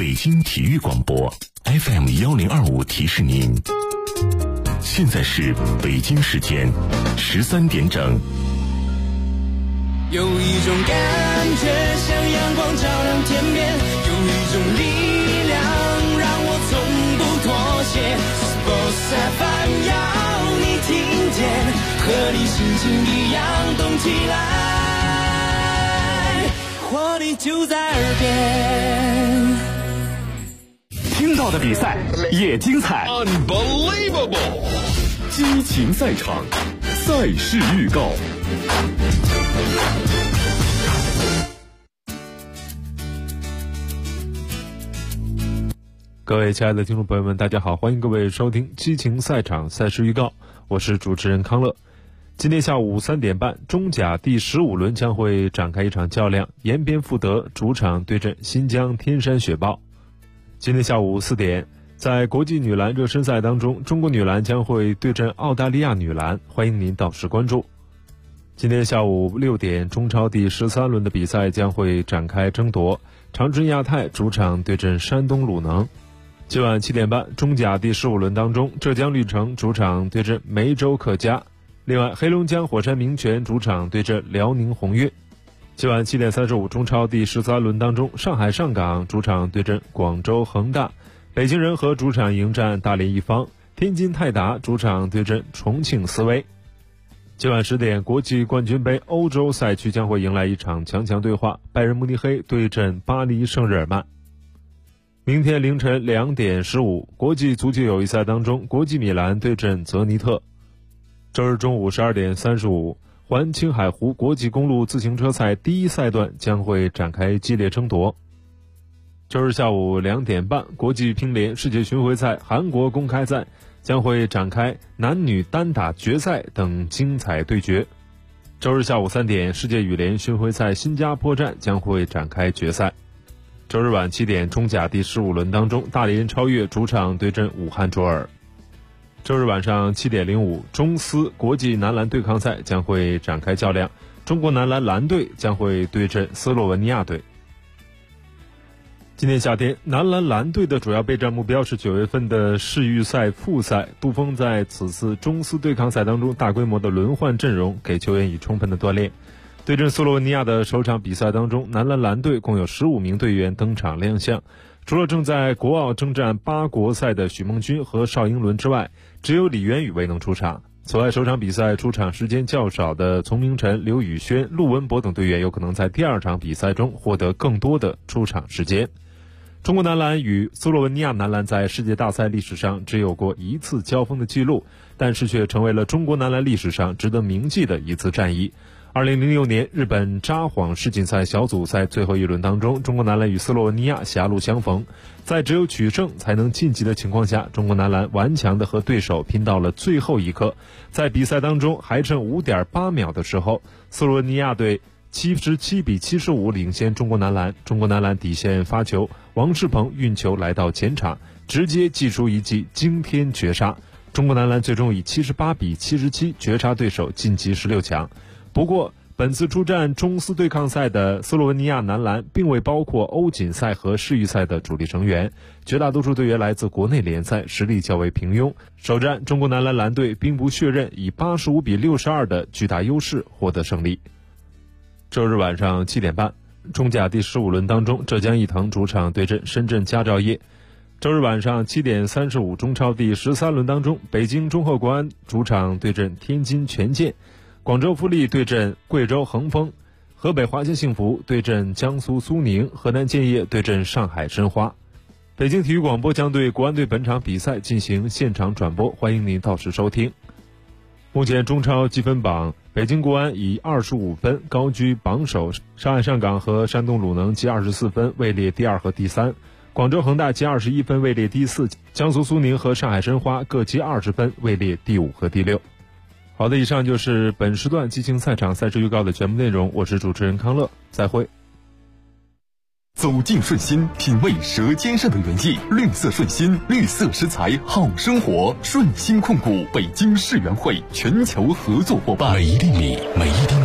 北京体育广播 FM1025提示您，现在是北京时间13点整。 有一种感觉像阳光照亮天边，有一种力量让我从不妥协。Sports FM 要你听见，和你心情一样动起来，活力就在耳边。 听到的比赛也精彩 Unbelievable 激情赛场，赛事预告。 各位亲爱的听众朋友们，大家好，欢迎各位收听激情赛场赛事预告，我是主持人康乐。今天下午3点半，中甲第15轮将会展开一场较量，延边富德主场对阵新疆天山雪豹。今天下午4点，在国际女篮热身赛当中，中国女篮将会对阵澳大利亚女篮，欢迎您到时关注。今天下午6点，中超第13轮的比赛将会展开争夺，长春亚泰主场对阵山东鲁能。今晚7点半，中甲第15轮当中，浙江绿城主场对阵梅州客家。另外，黑龙江火山名泉主场对阵辽宁宏运。今晚7点35，中超第13轮当中，上海上港主场对阵广州恒大，北京人和主场迎战大连一方，天津泰达主场对阵重庆斯威。今晚10点，国际冠军杯欧洲赛区将会迎来一场强强对话，拜仁慕尼黑对阵巴黎圣日耳曼。明天凌晨2点15，国际足球友谊赛当中，国际米兰对阵泽尼特。周日中午12点35，环青海湖国际公路自行车赛第一赛段将会展开激烈争夺。周日下午2点半，国际乒联世界巡回赛韩国公开赛将会展开男女单打决赛等精彩对决。周日下午3点，世界羽联巡回赛新加坡站将会展开决赛。周日晚7点，中甲第15轮当中，大连超越主场对阵武汉卓尔。周日晚上7点05，中斯国际男篮对抗赛将会展开较量，中国男篮蓝队将会对阵斯洛文尼亚队。今年夏天，男篮蓝队的主要备战目标是9月份的世预赛复赛。杜锋在此次中斯对抗赛当中大规模的轮换阵容，给球员以充分的锻炼。对阵斯洛文尼亚的首场比赛当中，男篮蓝队共有15名队员登场亮相。除了正在国奥征战8国赛的许梦君和邵英伦之外，只有李渊宇未能出场。此外，首场比赛出场时间较少的丛明晨、刘宇轩、陆文博等队员有可能在第2场比赛中获得更多的出场时间。中国男篮与斯洛文尼亚男篮在世界大赛历史上只有过1次交锋的记录，但是却成为了中国男篮历史上值得铭记的一次战役。2006年日本札幌世锦赛小组赛最后一轮当中，中国男篮与斯洛文尼亚狭路相逢，在只有取胜才能晋级的情况下，中国男篮顽强的和对手拼到了最后一刻。在比赛当中还剩 5.8 秒的时候，斯洛文尼亚队77比75领先中国男篮。中国男篮底线发球，王仕鹏运球来到前场，直接击出一记惊天绝杀。中国男篮最终以78比77绝杀对手，晋级16强。不过，本次出战中斯对抗赛的斯洛文尼亚男篮并未包括欧锦赛和世预赛的主力成员，绝大多数队员来自国内联赛，实力较为平庸。首战，中国男篮蓝队兵不血刃，以85比62的巨大优势获得胜利。周日晚上7点半，中甲第15轮当中，浙江毅腾主场对阵深圳佳兆业。周日晚上7点35，中超第13轮当中，北京中赫国安主场对阵天津权健。广州富力对阵贵州恒丰，河北华夏幸福对阵江苏苏宁，河南建业对阵上海申花。北京体育广播将对国安队本场比赛进行现场转播，欢迎您到时收听。目前中超积分榜，北京国安以25分高居榜首，上海上港和山东鲁能积24分位列第2和第3，广州恒大积21分位列第4，江苏苏宁和上海申花各积20分位列第5和第6。好的，以上就是本时段激情赛场赛事预告的全部内容，我是主持人康乐，再会。 走进顺心，品味舌尖上的原意，绿色顺心，绿色食材好生活。顺心控股北京世园会全球合作伙伴。 每一粒米，每一滴奶，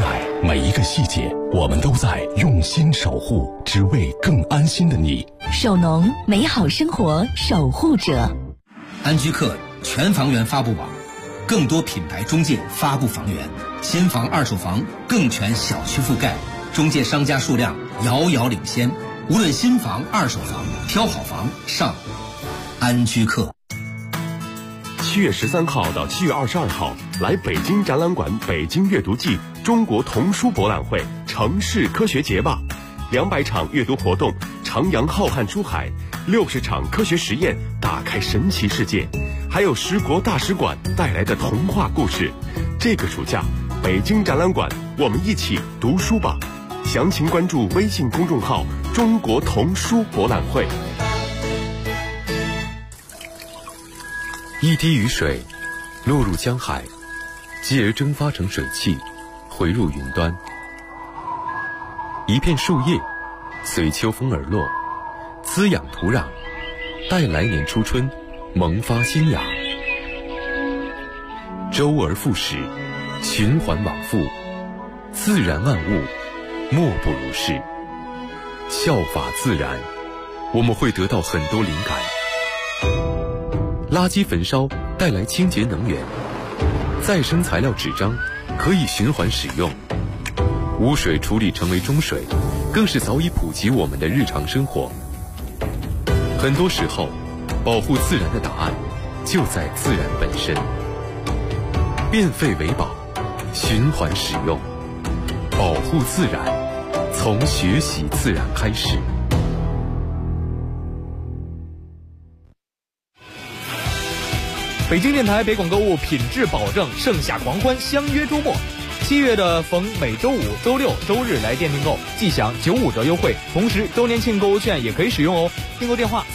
每一个细节，我们都在用心守护，只为更安心的你。 守农，美好生活守护者。 安居客全房源发布网，更多品牌中介发布房源，新房、二手房更全小区覆盖，中介商家数量遥遥领先。无论新房、二手房，挑好房上安居客。 7月13号到7月22号，来北京展览馆北京阅读季中国童书博览会城市科学节吧，200场阅读活动，徜徉浩瀚书海，60场科学实验，打开神奇世界，还有10国大使馆带来的童话故事。这个暑假，北京展览馆，我们一起读书吧。详情关注微信公众号中国童书博览会。 一滴雨水落入江海，继而蒸发成水汽，回入云端。一片树叶随秋风而落，滋养土壤，待来年初春萌发新芽。周而复始，循环往复，自然万物莫不如是。效法自然，我们会得到很多灵感。垃圾焚烧带来清洁能源，再生材料纸张可以循环使用，污水处理成为中水，更是早已普及我们的日常生活。很多时候，保护自然的答案就在自然本身。变废为宝，循环使用，保护自然，从学习自然开始。 北京电台北广购物品质保证，盛夏狂欢，相约周末。7月的逢每周五、周六、周日来店订购，即享95折优惠，同时周年庆购物券也可以使用哦。订购电话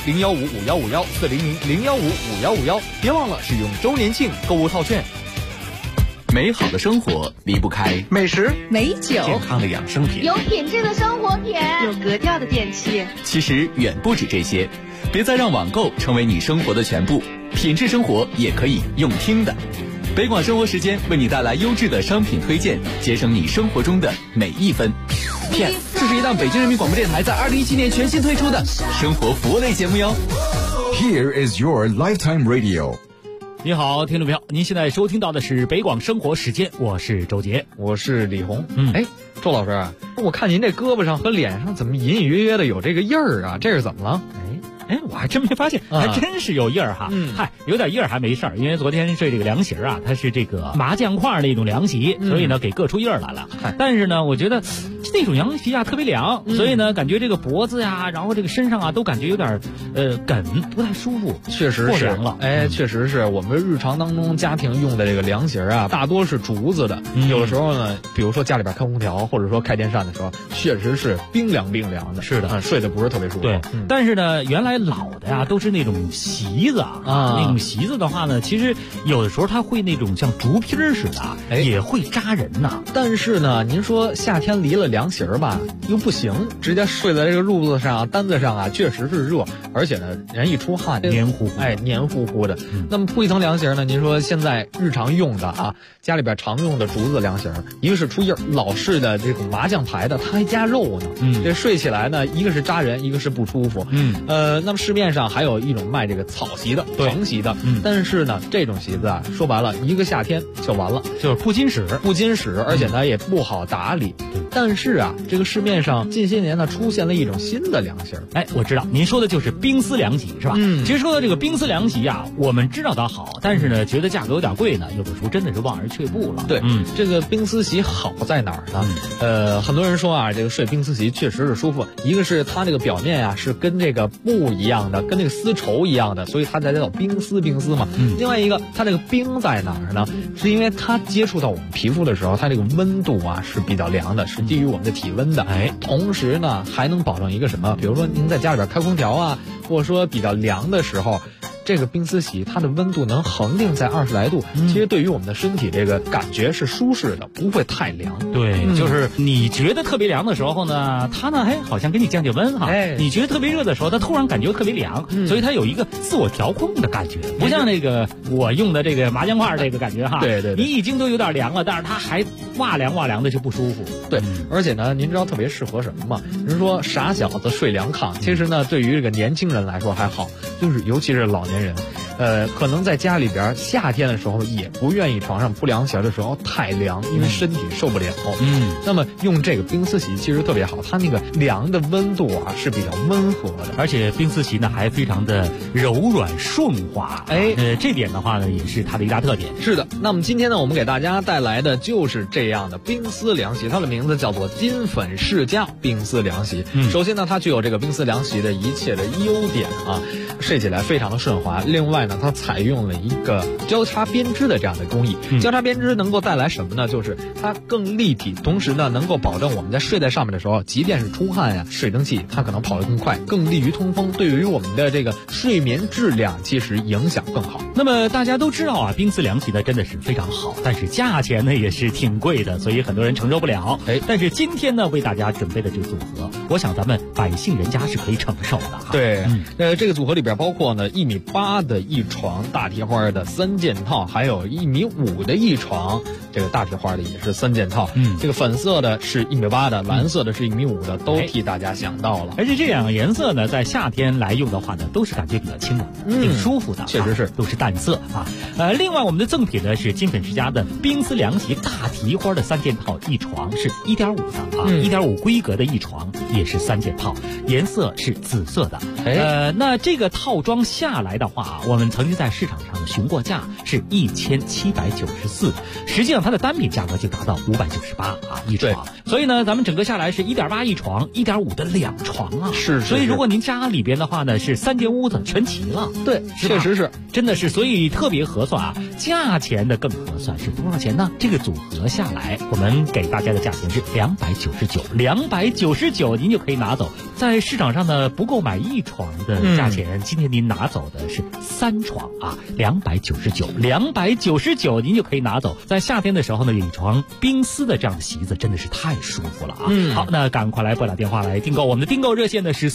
400-015-5151，400-015-5151，别忘了使用周年庆购物套券。 美好的生活离不开美食、 美酒、 健康的养生品、 有品质的生活品、 有格调的电器。 其实远不止这些，别再让网购成为你生活的全部，品质生活也可以用听的。北广生活时间为你带来优质的商品推荐，节省你生活中的每一分。Yes， 这是一档北京人民广播电台在2017年全新推出的生活服务类节目哟。 Here is your lifetime radio。 你好，听众朋友，您现在收听到的是北广生活时间，我是周杰， 我是李红。周老师，我看您这胳膊上和脸上怎么隐隐约约的有这个印儿啊？这是怎么了？ 我还真没发现，还真是有印儿哈。有点印儿还没事儿，因为昨天睡这个凉席啊，它是这个麻将块那种凉席，所以呢给硌出印儿来了。但是呢，我觉得那种凉席啊特别凉，所以呢感觉这个脖子呀，然后这个身上啊都感觉有点梗，不太舒服。 确实是凉了， 确实是我们日常当中家庭用的这个凉席啊，大多是竹子的。有的时候呢，比如说家里边开空调或者说开电扇的时候，确实是冰凉的。 是的， 睡得不是特别舒服。 对，但是呢，原来老的呀都是那种席子那种席子的话呢，其实有的时候它会那种像竹皮似的，也会扎人呐。 但是呢，您说夏天离了凉席吧，又不行，直接睡在这个褥子上、单子上啊，确实是热，而且呢，人一出汗， 黏糊糊， 黏糊糊的。那么铺一层凉席呢，您说现在日常用的啊，家里边常用的竹子凉席，一个是出印儿，老式的这种麻将牌的，它还加肉呢。这睡起来呢，一个是扎人，一个是不舒服。那么市面上还有一种卖这个草席的、床席的，但是呢，这种席子啊，说白了，一个夏天就完了， 就是不经使， 而且呢也不好打理。但是啊，这个市面上近些年呢出现了一种新的凉席。 我知道您说的就是冰丝凉席是吧？其实说到这个冰丝凉席啊，我们知道它好，但是呢觉得价格有点贵呢，有的时候真的是望而却步了。 对，这个冰丝席好在哪儿呢？很多人说啊，这个睡冰丝席确实是舒服，一个是它这个表面啊是跟这个布一样的，跟那个丝绸一样的，所以它才叫冰丝嘛。另外一个，它这个冰在哪儿呢？是因为它接触到我们皮肤的时候，它这个温度啊是比较凉的，是低于我们的体温的。同时呢还能保证一个什么？比如说您在家里边开空调啊，或者说比较凉的时候， 这个冰丝席它的温度能恒定在20来度，其实对于我们的身体这个感觉是舒适的，不会太凉。 对，就是你觉得特别凉的时候呢，它呢好像给你降温哈。你觉得特别热的时候，它突然感觉特别凉，所以它有一个自我调控的感觉，不像那个我用的这个麻将块这个感觉哈。 对， 你已经都有点凉了，但是它还哇凉的就不舒服。 对，而且呢，您知道特别适合什么吗？人说傻小子睡凉炕，其实呢，对于这个年轻人来说还好，就是尤其是老年人。可能在家里边夏天的时候也不愿意床上铺凉席的时候太凉，因为身体受不了。那么用这个冰丝席其实特别好，它那个凉的温度啊是比较温和的， 而且冰丝席呢还非常的柔软顺滑。这点的话呢也是它的一大特点。 是的，那么今天呢我们给大家带来的就是这样的冰丝凉席，它的名字叫做金粉世家冰丝凉席。首先呢它具有这个冰丝凉席的一切的优点啊，睡起来非常的顺滑。另外它采用了一个交叉编织的这样的工艺，交叉编织能够带来什么呢？就是它更立体，同时呢能够保证我们在睡在上面的时候，即便是出汗呀，水蒸气它可能跑得更快，更利于通风，对于我们的这个睡眠质量其实影响更好。 那么大家都知道啊，冰丝凉席呢真的是非常好，但是价钱呢也是挺贵的，所以很多人承受不了。但是今天呢为大家准备的这个组合，我想咱们百姓人家是可以承受的。 对，这个组合里边包括呢1.8米的一床大提花的3件套，还有1.5米的一床，这个大提花的也是3件套。这个粉色的是1.8米的，蓝色的是1.5米的，都替大家想到了。 而且这两个颜色呢，在夏天来用的话呢，都是感觉比较清冷，挺舒服的。 确实是， 都是淡色啊。另外我们的赠品呢是金粉世家的冰丝凉席大提花的3件套，一床是1.5的啊，1.5规格的一床也是3件套，颜色是紫色的。那这个套装下来的话，我们曾经在市场上询过价是1794，实际上它的单品价格就达到598啊一床。所以呢，咱们整个下来是1.8一床，1.5的2床啊。 是。 所以如果您家里边的话呢，是3间屋子全齐了。 对，确实是， 真的是，所以特别合算啊。价钱的更合算是多少钱呢？这个组合下来，我们给大家的价钱是299，299您就可以拿走。在市场上呢，不够买一床的价钱，今天您拿走的是3床啊，299您就可以拿走。在夏天的时候呢，有一床冰丝的这样的席子真的是太舒服了啊。好，那赶快来拨打电话来订购，我们的订购热线呢是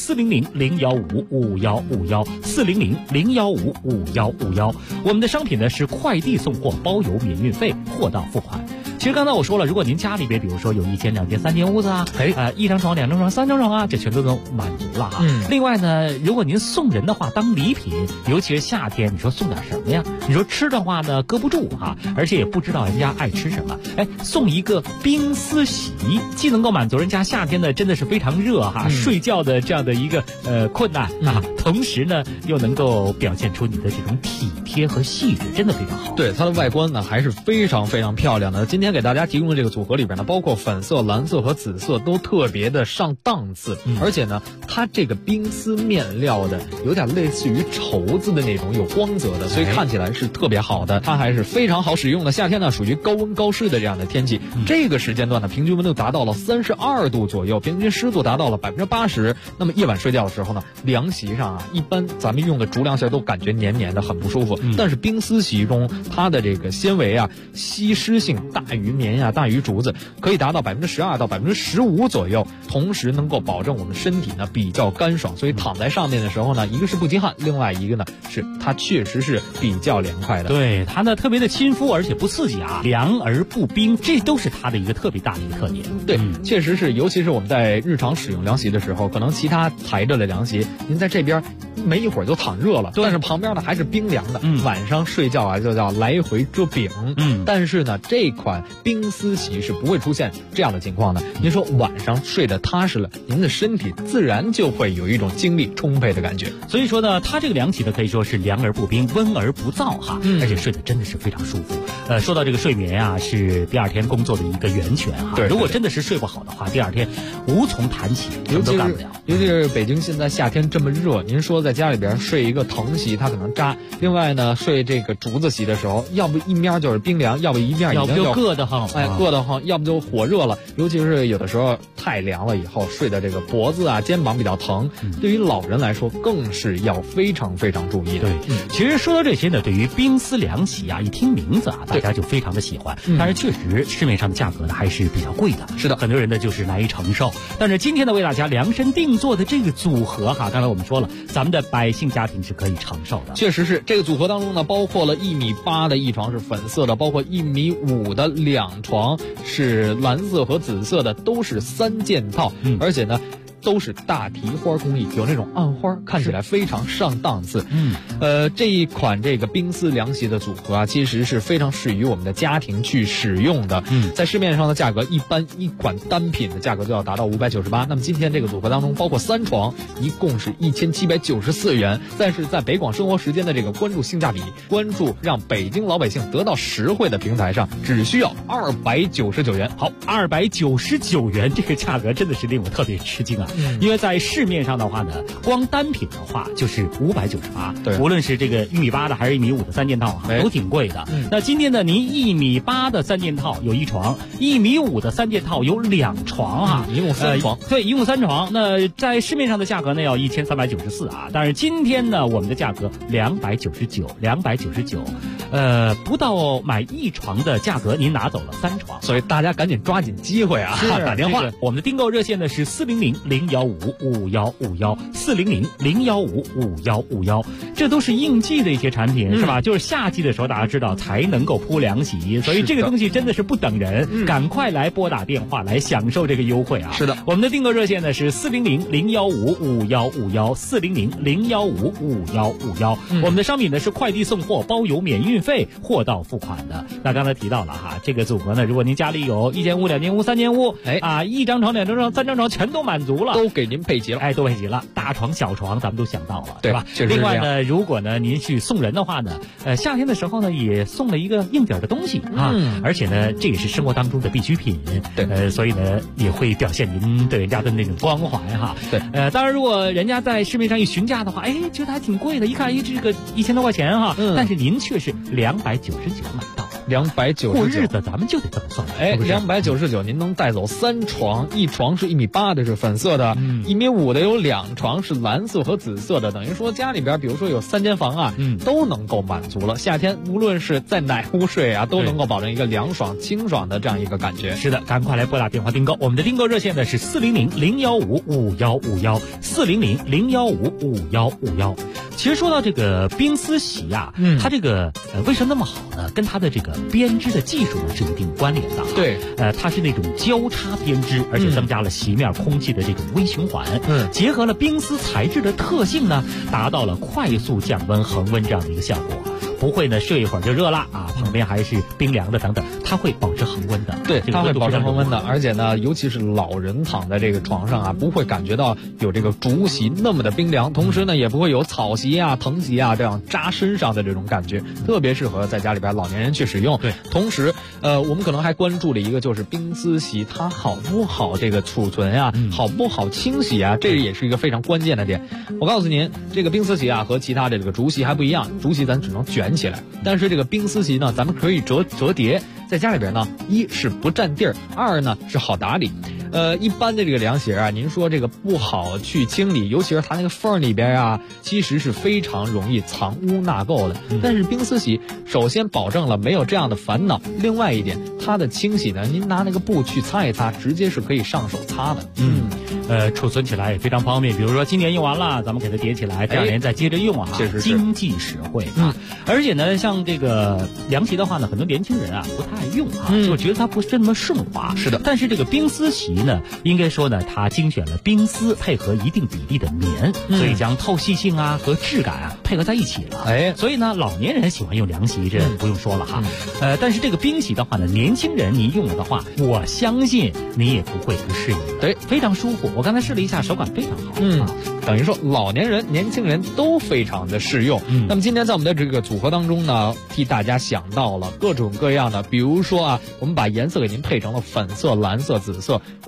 400-015-5151，400-015-5151。我们的商品呢是快递送货，包邮免运费，货到付款。其实刚才我说了，如果您家里边比如说有1间、2间、3间屋子啊，1张床、2张床、3张床啊，这全都能满足了哈。另外呢，如果您送人的话，当礼品，尤其是夏天，你说送点什么呀？你说吃的话呢，搁不住哈，而且也不知道人家爱吃什么。送一个冰丝席，既能够满足人家夏天的真的是非常热哈，睡觉的这样的一个困难啊，同时呢又能够表现出你的这种体贴和细致，真的非常好。 对，它的外观呢还是非常非常漂亮的。今天给大家提供的这个组合里边呢，包括粉色、蓝色和紫色都特别的上档次，而且呢，它这个冰丝面料的有点类似于绸子的那种有光泽的，所以看起来是特别好的。它还是非常好使用的。夏天呢属于高温高湿的这样的天气，这个时间段呢平均温度达到了32度左右，平均湿度达到了80%。那么夜晚睡觉的时候呢，凉席上啊，一般咱们用的竹凉席都感觉黏黏的，很不舒服。但是冰丝席中它的这个纤维啊，吸湿性大于棉呀，大于竹子，可以达到12%到15%左右，同时能够保证我们身体呢比较干爽，所以躺在上面的时候呢，一个是不积汗，另外一个呢是它确实是比较凉快的。 对，它呢特别的亲肤，而且不刺激啊，凉而不冰，这都是它的一个特别大的一个特点。 对，确实是，尤其是我们在日常使用凉席的时候，可能其他抬着的凉席，您在这边没一会儿就躺热了，但是旁边呢还是冰凉的，晚上睡觉啊就叫来回遮饼。但是呢，这款冰丝席是不会出现这样的情况的。您说晚上睡得踏实了，您的身体自然就会有一种精力充沛的感觉。 所以说呢，它这个凉席呢可以说是凉而不冰，温而不燥哈，而且睡得真的是非常舒服。说到这个睡眠啊，是第二天工作的一个源泉哈。 对， 如果真的是睡不好的话，第二天无从谈起，什么都干不了。 尤其是北京现在夏天这么热，您说在家里边睡一个藤席，它可能扎；另外呢，睡这个竹子席的时候，要不一面就是冰凉，要不一面已经就硌得慌， 硌得慌，要不就火热了。尤其是有的时候太凉了以后，睡的这个脖子啊、肩膀比较疼，对于老人来说更是要非常非常注意的。 对，其实说到这些呢，对于冰丝凉席啊，一听名字啊，大家就非常的喜欢。但是确实市面上的价格呢还是比较贵的， 是的， 很多人呢就是难以承受。但是今天呢，为大家量身定做的这个组合哈，刚才我们说了，咱们的百姓家庭是可以承受的。 确实是这个组合当中呢，包括了1.8米的一床是粉色的，包括1.5米的2床是蓝色和紫色的，都是3件套，而且呢都是大提花工艺，有那种暗花，看起来非常上档次。这一款这个冰丝凉席的组合啊，其实是非常适于我们的家庭去使用的。在市面上的价格，一般一款单品的价格就要达到598。那么今天这个组合当中，包括3床，一共是1794元。但是在北广生活时间的这个关注性价比、关注让北京老百姓得到实惠的平台上，只需要299元。 好，299元这个价格真的是令我特别吃惊啊！因为在市面上的话呢，光单品的话就是598， 对， 无论是这个1.8米的还是1.5米的3件套啊，都挺贵的。那今天呢，您1.8米的3件套有1床，1.5米的3件套有2床啊， 一共3床。 对，一共3床。那在市面上的价格呢要1394啊，但是今天呢，我们的价格299，不到买1床的价格，您拿走了3床， 所以大家赶紧抓紧机会啊，打电话。 我们的订购热线呢是400-015-5151，400-015-5151，这都是应季的一些产品，是吧？就是夏季的时候，大家知道才能够铺凉席，所以这个东西真的是不等人，赶快来拨打电话来享受这个优惠啊！ 是的， 我们的订购热线呢是400-015-5151，400-015-5151，我们的商品呢是快递送货，包邮免运费，货到付款的。那刚才提到了哈，这个组合呢，如果您家里有1间屋、2间屋、3间屋，一张床、2张床、3张床全都满足了， 都给您配齐了， 都配齐了，大床小床咱们都想到了， 对吧？另外呢，如果呢您去送人的话呢，夏天的时候呢也送了一个硬底的东西啊，而且呢这也是生活当中的必需品， 对， 所以呢也会表现您对人家的那种关怀哈。 对， 当然如果人家在市面上一询价的话，觉得还挺贵的，一看这个1000多块钱哈，但是您却是299买到。 299， 过日子咱们就得这么算。 299，您能带走3床，一床是1.8米的，是粉色的；1.5米的有2床是蓝色和紫色的。等于说家里边，比如说有3间房啊，都能够满足了。夏天无论是在哪屋睡啊，都能够保证一个凉爽、清爽的这样一个感觉。 是的，赶快来拨打电话订购。我们的订购热线呢是400-015-5151，400-015-5151。其实说到这个冰丝席啊，它这个为什么那么好呢？跟它的这个编织的技术呢是有一定关联的。 对， 它是那种交叉编织，而且增加了席面空气的这种微循环，结合了冰丝材质的特性呢，达到了快速降温、恒温这样的一个效果。不会呢睡一会儿就热了啊，旁边还是冰凉的等等，它会保持恒温的。 对，它会保持恒温的，而且呢，尤其是老人躺在这个床上啊，不会感觉到有这个竹席那么的冰凉，同时呢，也不会有草席啊、藤席啊这样扎身上的这种感觉，特别适合在家里边老年人去使用。 对， 同时，我们可能还关注了一个，就是冰丝席它好不好这个储存啊，好不好清洗啊，这也是一个非常关键的点。我告诉您，这个冰丝席啊和其他的这个竹席还不一样，竹席咱只能卷起来，但是这个冰丝席呢，咱们可以折叠，在家里边呢，一是不占地儿，二呢是好打理。一般的这个凉席啊，您说这个不好去清理，尤其是它那个缝里边啊，其实是非常容易藏污纳垢的。但是冰丝席首先保证了没有这样的烦恼，另外一点，它的清洗呢，您拿那个布去擦一擦，直接是可以上手擦的。 储存起来也非常方便。比如说今年用完了，咱们给它叠起来，第2年再接着用啊，经济实惠啊。而且呢，像这个凉席的话呢，很多年轻人啊不太爱用啊，就觉得它不是那么顺滑。 是的， 但是这个冰丝席呢，应该说呢，它精选了冰丝配合一定比例的棉，所以将透气性啊和质感啊配合在一起了。所以呢，老年人喜欢用凉席，这不用说了哈。但是这个冰席的话呢，年轻人您用了的话，我相信你也不会不适应的。 对， 非常舒服。我刚才试了一下，手感非常好。 等于说老年人、年轻人都非常的适用。那么今天在我们的这个组合当中呢，替大家想到了各种各样的，比如说啊，我们把颜色给您配成了粉色、蓝色、紫色，无论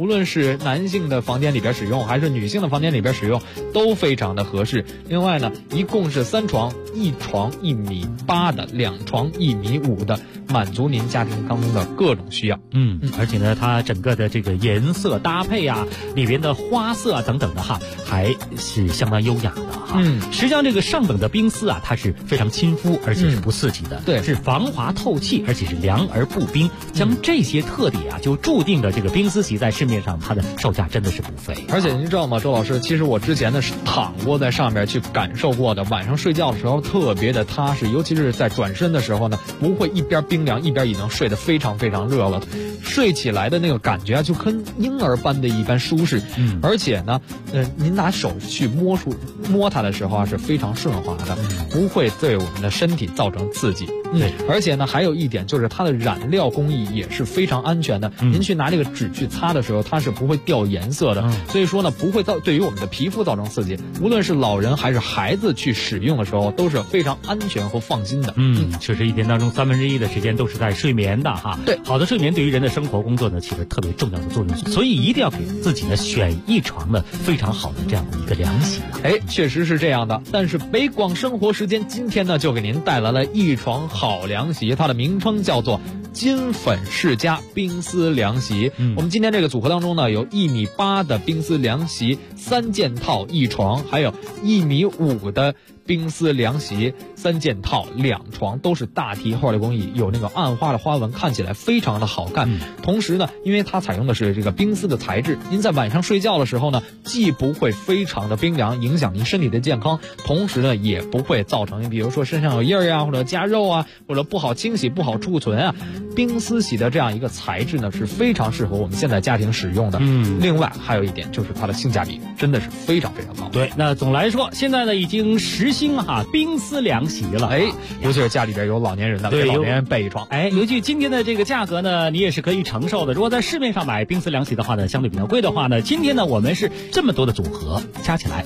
无论是男性的房间里边使用，还是女性的房间里边使用，都非常的合适。另外呢，一共是3床，1床1.8米的，2床1.5米的，满足您家庭当中的各种需要。 而且呢，它整个的这个颜色搭配啊，里边的花色啊等等的哈，还是相当优雅的哈。实际上这个上等的冰丝啊，它是非常亲肤，而且是不刺激的， 对， 是防滑透气，而且是凉而不冰。将这些特点啊，就注定了这个冰丝席在市面上它的售价真的是不菲。 而且您知道吗，周老师，其实我之前呢是躺过在上面去感受过的，晚上睡觉的时候特别的踏实，尤其是在转身的时候呢，不会一边冰凉一边已经睡得非常非常热了，睡起来的那个感觉啊，就跟婴儿般的一般舒适。而且呢，您拿手去摸它的时候啊，是非常顺滑的，不会对我们的身体造成刺激。而且呢，还有一点就是它的染料工艺也是非常安全的。您去拿这个纸去擦的时候，它是不会掉颜色的。所以说呢，不会对于我们的皮肤造成刺激。无论是老人还是孩子去使用的时候，都是非常安全和放心的。 确实一天当中1/3的时间都是在睡眠的哈。 对， 好的睡眠对于人的生活工作呢，起着特别重要的作用，所以一定要给自己呢选一床呢非常好的这样的一个凉席啊。 确实是这样的。但是北广生活时间今天呢，就给您带来了一床好凉席，它的名称叫做金粉世家冰丝凉席。我们今天这个组合当中呢，有1.8米的冰丝凉席3件套1床，还有1.5米的冰丝凉席3件套2床，都是大提花的工艺，有那个暗花的花纹，看起来非常的好看。同时呢，因为它采用的是这个冰丝的材质，您在晚上睡觉的时候呢，既不会非常的冰凉，影响您身体的健康，同时呢，也不会造成比如说身上有印儿啊，或者夹肉啊，或者不好清洗、不好储存啊。冰丝洗的这样一个材质呢，是非常适合我们现在家庭使用的。另外还有一点就是它的性价比真的是非常非常高。 对，那总来说，现在呢已经实行哈冰丝凉席了。 尤其是家里边有老年人的，给老年人备一床。 尤其今天的这个价格呢，你也是可以承受的。如果在市面上买冰丝凉席的话呢，相对比较贵的话呢，今天呢我们是这么多的组合，加起来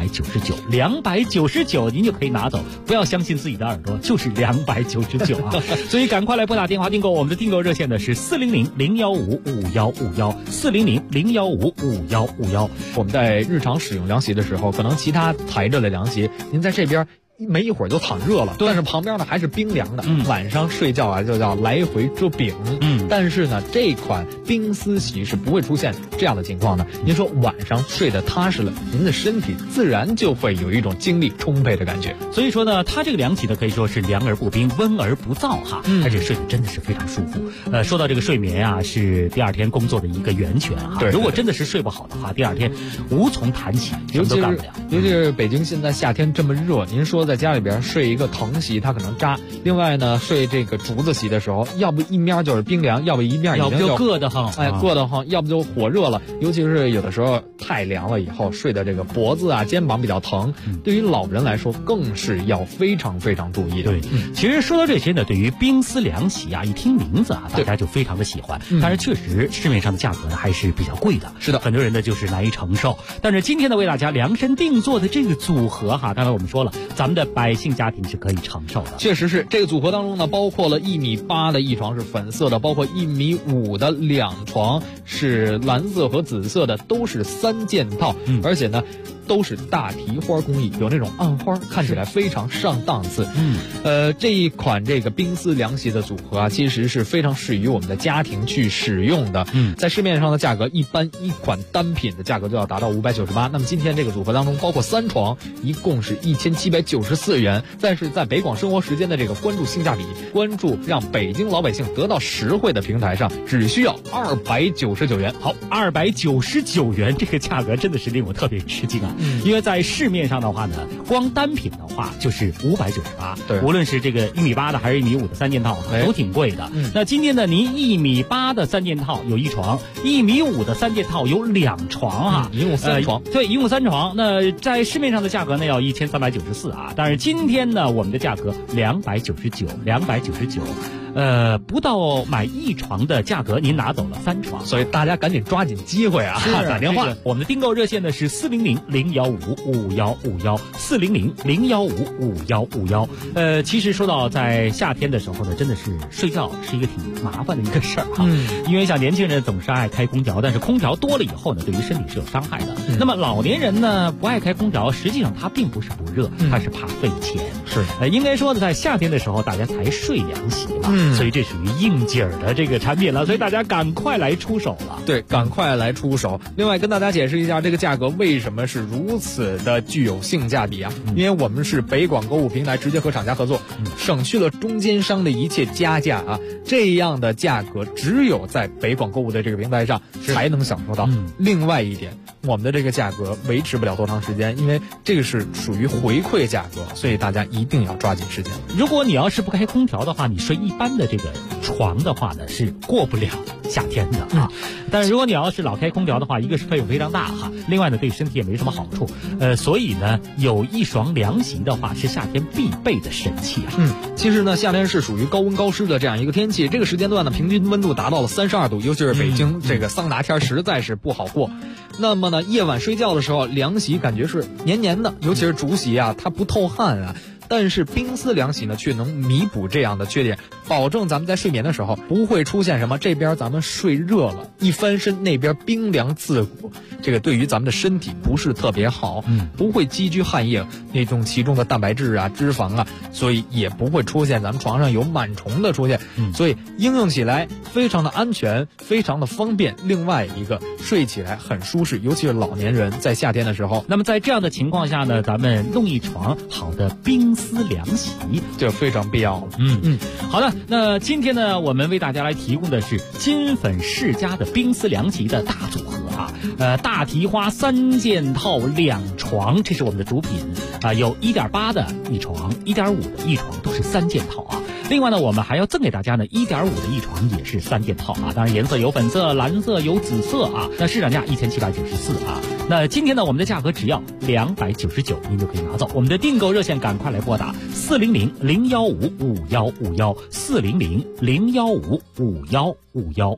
299，您就可以拿走。不要相信自己的耳朵，就是299啊！所以赶快来拨打电话订购，我们的订购热线呢是400-015-5151，400-015-5151。 我们在日常使用凉席的时候，可能其他材质的凉席，您在这边没一会儿就躺热了，但是旁边呢还是冰凉的。晚上睡觉啊就叫来回遮饼。但是呢，这款冰丝席是不会出现这样的情况的。您说晚上睡得踏实了，您的身体自然就会有一种精力充沛的感觉。 所以说呢，它这个凉席呢可以说是凉而不冰，温而不燥哈，而且睡得真的是非常舒服。说到这个睡眠啊，是第二天工作的一个源泉哈。如果真的是睡不好的话，第二天无从谈起，什么都干不了。 尤其是北京现在夏天这么热，您说在家里边睡一个藤席，它可能扎；另外呢，睡这个竹子席的时候，要不一面就是冰凉，要不一面要不就硌得慌， 硌得慌，要不就火热了。尤其是有的时候太凉了以后，睡的这个脖子啊、肩膀比较疼，对于老人来说更是要非常非常注意的。 对，其实说到这些呢，对于冰丝凉席啊，一听名字啊，大家就非常的喜欢。但是确实市面上的价格呢还是比较贵的， 是的， 很多人呢就是难以承受。但是今天呢，为大家量身定做的这个组合哈，刚才我们说了，咱们的百姓家庭是可以承受的。 确实是这个组合当中呢，包括了1.8米的一床是粉色的，包括1.5米的2床是蓝色和紫色的，都是3件套，而且呢都是大提花工艺，有那种暗花，看起来非常上档次。这一款这个冰丝凉席的组合啊，其实是非常适于我们的家庭去使用的。在市面上的价格，一般一款单品的价格就要达到598。那么今天这个组合当中，包括3床，一共是1794元。但是在北广生活时间的这个关注性价比、关注让北京老百姓得到实惠的平台上，只需要299元。 好，299元这个价格真的是令我特别吃惊啊！因为在市面上的话呢，光单品的话就是598， 对， 无论是这个1.8米的还是1.5米的3件套，都挺贵的。那今天呢，您1.8米的3件套有1床，1.5米的3件套有2床啊， 一共3床。 对，一共3床。那在市面上的价格呢要1394啊，但是今天呢，我们的价格299。 不到买1床的价格，您拿走了3床， 所以大家赶紧抓紧机会啊，打电话。 我们的订购热线呢是400-015-5151，400-015-5151。其实说到在夏天的时候呢，真的是睡觉是一个挺麻烦的一个事儿哈，因为像年轻人总是爱开空调，但是空调多了以后呢，对于身体是有伤害的。那么老年人呢不爱开空调，实际上他并不是不热，他是怕费钱。 是， 应该说呢，在夏天的时候大家才睡凉席嘛，所以这属于应景的这个产品了，所以大家赶快来出手了。 对，赶快来出手。另外跟大家解释一下，这个价格为什么是如此的具有性价比啊？因为我们是北广购物平台直接和厂家合作，省去了中间商的一切加价啊，这样的价格只有在北广购物的这个平台上才能享受到。另外一点，我们的这个价格维持不了多长时间，因为这个是属于回馈价格，所以大家一定要抓紧时间。 如果你要是不开空调的话，你睡一般的这个床的话呢，是过不了夏天的啊。但是如果你要是老开空调的话，一个是费用非常大哈，另外呢对身体也没什么好处。所以呢有一床凉席的话是夏天必备的神器啊。 其实呢夏天是属于高温高湿的这样一个天气，这个时间段呢平均温度达到了32度，尤其是北京这个桑拿天实在是不好过。那么呢夜晚睡觉的时候凉席感觉是黏黏的，尤其是竹席啊，它不透汗啊。但是冰丝凉席呢却能弥补这样的缺点，保证咱们在睡眠的时候不会出现什么这边咱们睡热了一翻身那边冰凉刺骨，这个对于咱们的身体不是特别好，不会积聚汗液那种其中的蛋白质啊脂肪啊，所以也不会出现咱们床上有螨虫的出现，所以应用起来非常的安全，非常的方便。另外一个睡起来很舒适，尤其是老年人在夏天的时候。 那么在这样的情况下呢，咱们弄一床好的冰丝凉席， 这非常必要。 好的，那今天呢我们为大家来提供的是金粉世家的冰丝凉席的大组合啊，大提花3件套2床，这是我们的主品啊，有 1.8 的一床， 1.5 的一床，都是3件套啊。另外呢我们还要赠给大家呢 1.5 的一床，也是3件套啊，当然颜色有粉色、蓝色、有紫色啊，那市场价1794啊。那今天呢我们的价格只要299，您就可以拿走。我们的订购热线赶快来拨打400-015-5151 400-015-5151。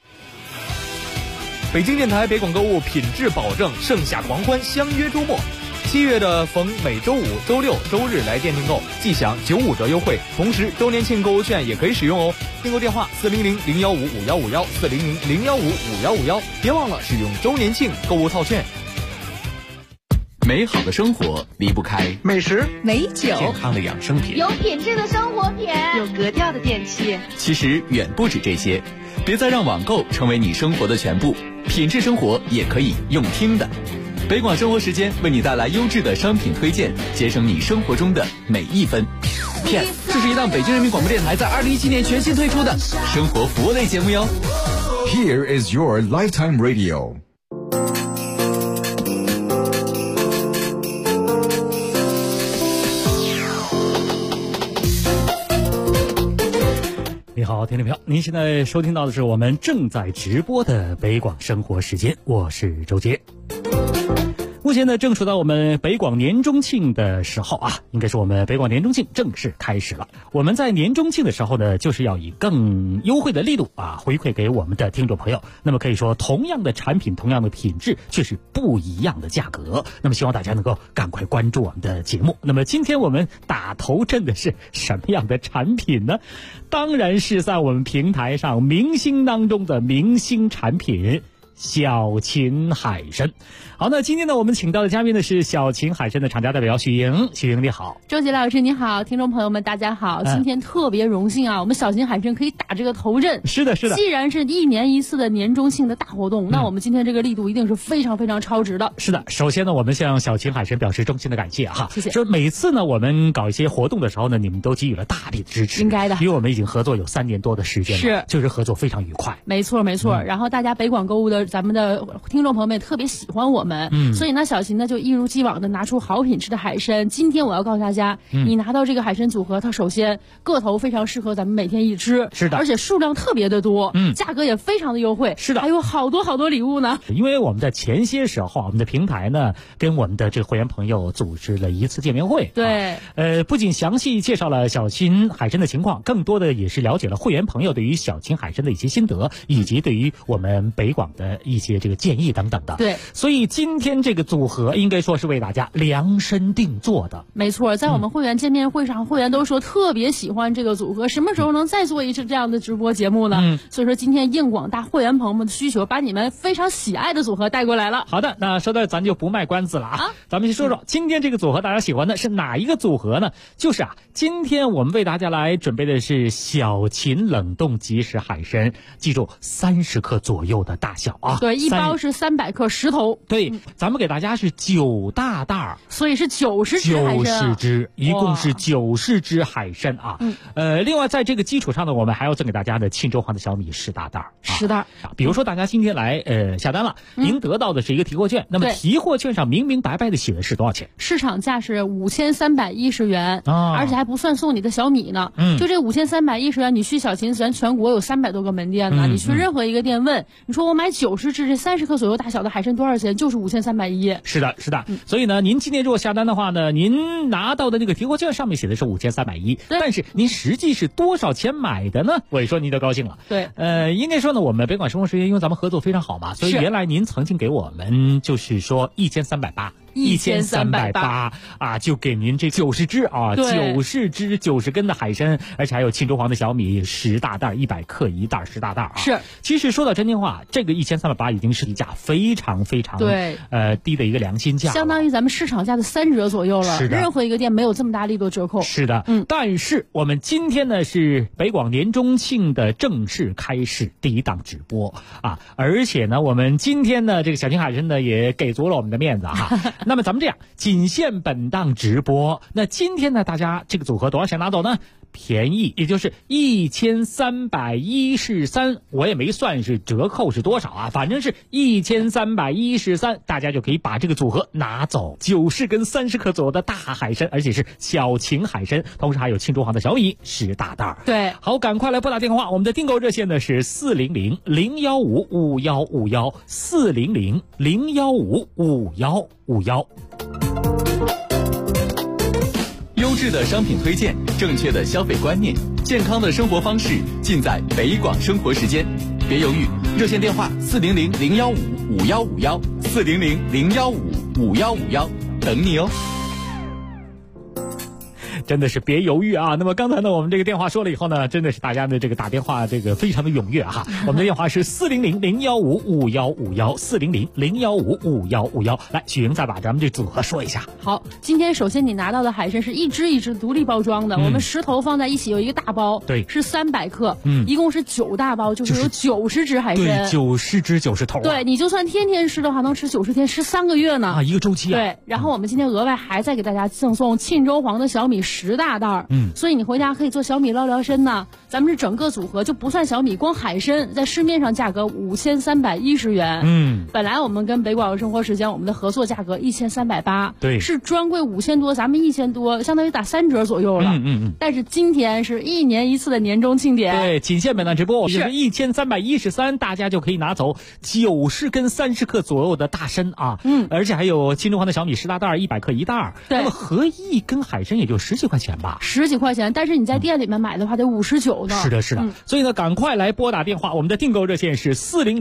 北京电台北广购物品质保证，盛夏狂欢相约周末。7月的逢每周五、周六、周日来电订购，即享95折优惠，同时周年庆购物券也可以使用哦。订购电话400-015-5151 400-015-5151，别忘了使用周年庆购物套券。 美好的生活离不开美食、 美酒、 健康的养生品、 有品质的生活品、 有格调的电器。 其实远不止这些，别再让网购成为你生活的全部，品质生活也可以用听的。北广生活时间为你带来优质的商品推荐，节省你生活中的每一分。PS， 这是一档北京人民广播电台在2017年全新推出的生活服务类节目哟。 Here is your lifetime radio。 你好，听众朋友，您现在收听到的是我们正在直播的北广生活时间，我是周杰。目前呢，正处到我们北广年中庆的时候啊，应该是我们北广年中庆正式开始了。我们在年中庆的时候呢，就是要以更优惠的力度啊，回馈给我们的听众朋友。那么可以说，同样的产品，同样的品质，却是不一样的价格。那么希望大家能够赶快关注我们的节目。那么今天我们打头阵的是什么样的产品呢？当然是在我们平台上明星当中的明星产品。小秦海参。好，那今天呢我们请到的嘉宾呢是小秦海参的厂家代表许莹。许莹你好。 周杰老师你好，听众朋友们大家好，今天特别荣幸啊，我们小秦海参可以打这个头阵。 是的是的， 既然是1年1次的年中庆的大活动，那我们今天这个力度一定是非常非常超值的。 是的，首先呢我们向小秦海参表示衷心的感谢哈， 谢谢。 说每次呢我们搞一些活动的时候呢，你们都给予了大力的支持， 应该的， 因为我们已经合作有3年多的时间了， 是， 就是合作非常愉快。 没错没错，然后大家北广购物的咱们的听众朋友们也特别喜欢我们，所以呢，小琴呢就一如既往的拿出好品质的海参。今天我要告诉大家，你拿到这个海参组合，它首先个头非常适合咱们每天一吃， 是的， 而且数量特别的多，价格也非常的优惠， 是的， 还有好多礼物呢。 因为我们在前些时候，我们的平台呢跟我们的这个会员朋友组织了一次见面会， 对， 不仅详细介绍了小秦海参的情况，更多的也是了解了会员朋友对于小秦海参的一些心得，以及对于我们北广的一些这个建议等等的。 对， 所以今天这个组合应该说是为大家量身定做的。 没错，在我们会员见面会上，会员都说特别喜欢这个组合，什么时候能再做一次这样的直播节目呢？所以说今天应广大会员朋友们的需求，把你们非常喜爱的组合带过来了。 好的，那说到咱就不卖关子了啊，咱们先说说今天这个组合大家喜欢的是哪一个组合呢？就是今天我们为大家来准备的是小秦冷冻即食海参，记住30克左右的大小啊。 对，一包是300克10头。 对，咱们给大家是9大袋， 所以是90只海参。90 只，一共是90只海参啊。另外在这个基础上呢，我们还要赠给大家的沁州黄的小米10大袋。 10袋。 比如说大家今天来下单了，您得到的是一个提货券，那么提货券上明明白白的写的是多少钱？ 市场价是5310元，而且还不算送你的小米呢。就这5310元，你去小秦咱全国有300多个门店呢，你去任何一个店问，你说我买90只这30克左右大小的海参多少钱？就是5310。 是的，是的。所以呢，您今天如果下单的话呢，您拿到的那个提货券上面写的是5310，但是您实际是多少钱买的呢？我一说您就高兴了。 对， 应该说呢，我们北广生活时间因为咱们合作非常好嘛，所以原来您曾经给我们就是说1380啊，就给您这90只啊，90只90根的海参，而且还有沁州黄的小米10大袋，100克一袋10大袋啊。 是， 其实说到真心话，这个1380已经是一价非常非常对低的一个良心价， 相当于咱们市场价的3折左右了。 是的， 任何一个店没有这么大力度折扣。 是的，但是我们今天呢是北广年中庆的正式开始第一档直播啊，而且呢我们今天呢这个小秦海参呢也给足了我们的面子哈。那么咱们这样，仅限本档直播。那今天呢，大家这个组合多少钱拿走呢？便宜，也就是1313，我也没算是折扣是多少啊，反正是1313，大家就可以把这个组合拿走。90根30克左右的大海参，而且是小秦海参，同时还有沁州黄的小米10大袋。 对， 好，赶快来拨打电话，我们的订购热线呢是400-015-5151，400-015-5151。 优质的商品推荐，正确的消费观念，健康的生活方式，尽在北广生活时间。别犹豫，热线电话400-015-5151，400-015-5151，等你哦。 真的是别犹豫啊！那么刚才呢，我们这个电话说了以后呢，真的是大家的这个打电话这个非常的踊跃哈。我们的电话是400-015-5151，400-015-5151。来，许莹再把咱们这组合说一下。 好，今天首先你拿到的海参是一只一只独立包装的，我们10头放在一起有一个大包， 对， 是300克，一共是9大包，就是有90只海参， 对，90只90头。 对，你就算天天吃的话，能吃90天，吃3个月呢啊，一个周期啊。 对，然后我们今天额外还再给大家赠送沁州黄的小米10大袋，所以你回家可以做小米捞聊参呢。咱们是整个组合就不算小米，光海参在市面上价格5310元，本来我们跟北广生活时间我们的合作价格1380， 对， 是专柜5000多，咱们1000多，相当于打3折左右了。但是今天是1年1次的年终庆典， 对，仅限本档直播，是1313，大家就可以拿走90根30克左右的大参啊，而且还有沁州黄的小米10大袋，100克一袋，那么合一根海参也就10几块钱吧 ，10几块钱，但是你在店里面买的话得59呢。 是的，是的，所以呢，赶快来拨打电话，我们的订购热线是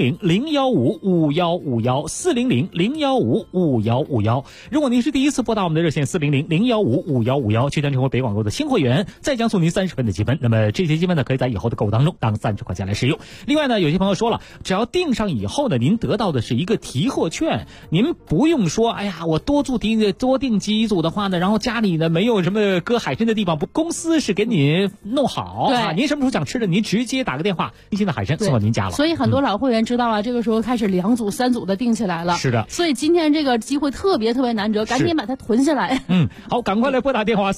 400-015-5151，400-015-5151。如果您是第一次拨打我们的热线400-015-5151，就将成为北广购的新会员，再将送您30分的积分。那么这些积分呢，可以在以后的购物当中当30块钱来使用。另外呢，有些朋友说了，只要订上以后呢，您得到的是一个提货券，您不用说，哎呀，我多订几组的话呢，然后家里呢没有什么搁喝海参的地方，公司是给你弄好啊。您什么时候想吃的，您直接打个电话，新鲜的海参送到您家了。 所以很多老会员知道啊，这个时候开始2组、3组的订起来了。 是的， 所以今天这个机会特别难得，赶紧把它囤下来。 好，赶快来拨打电话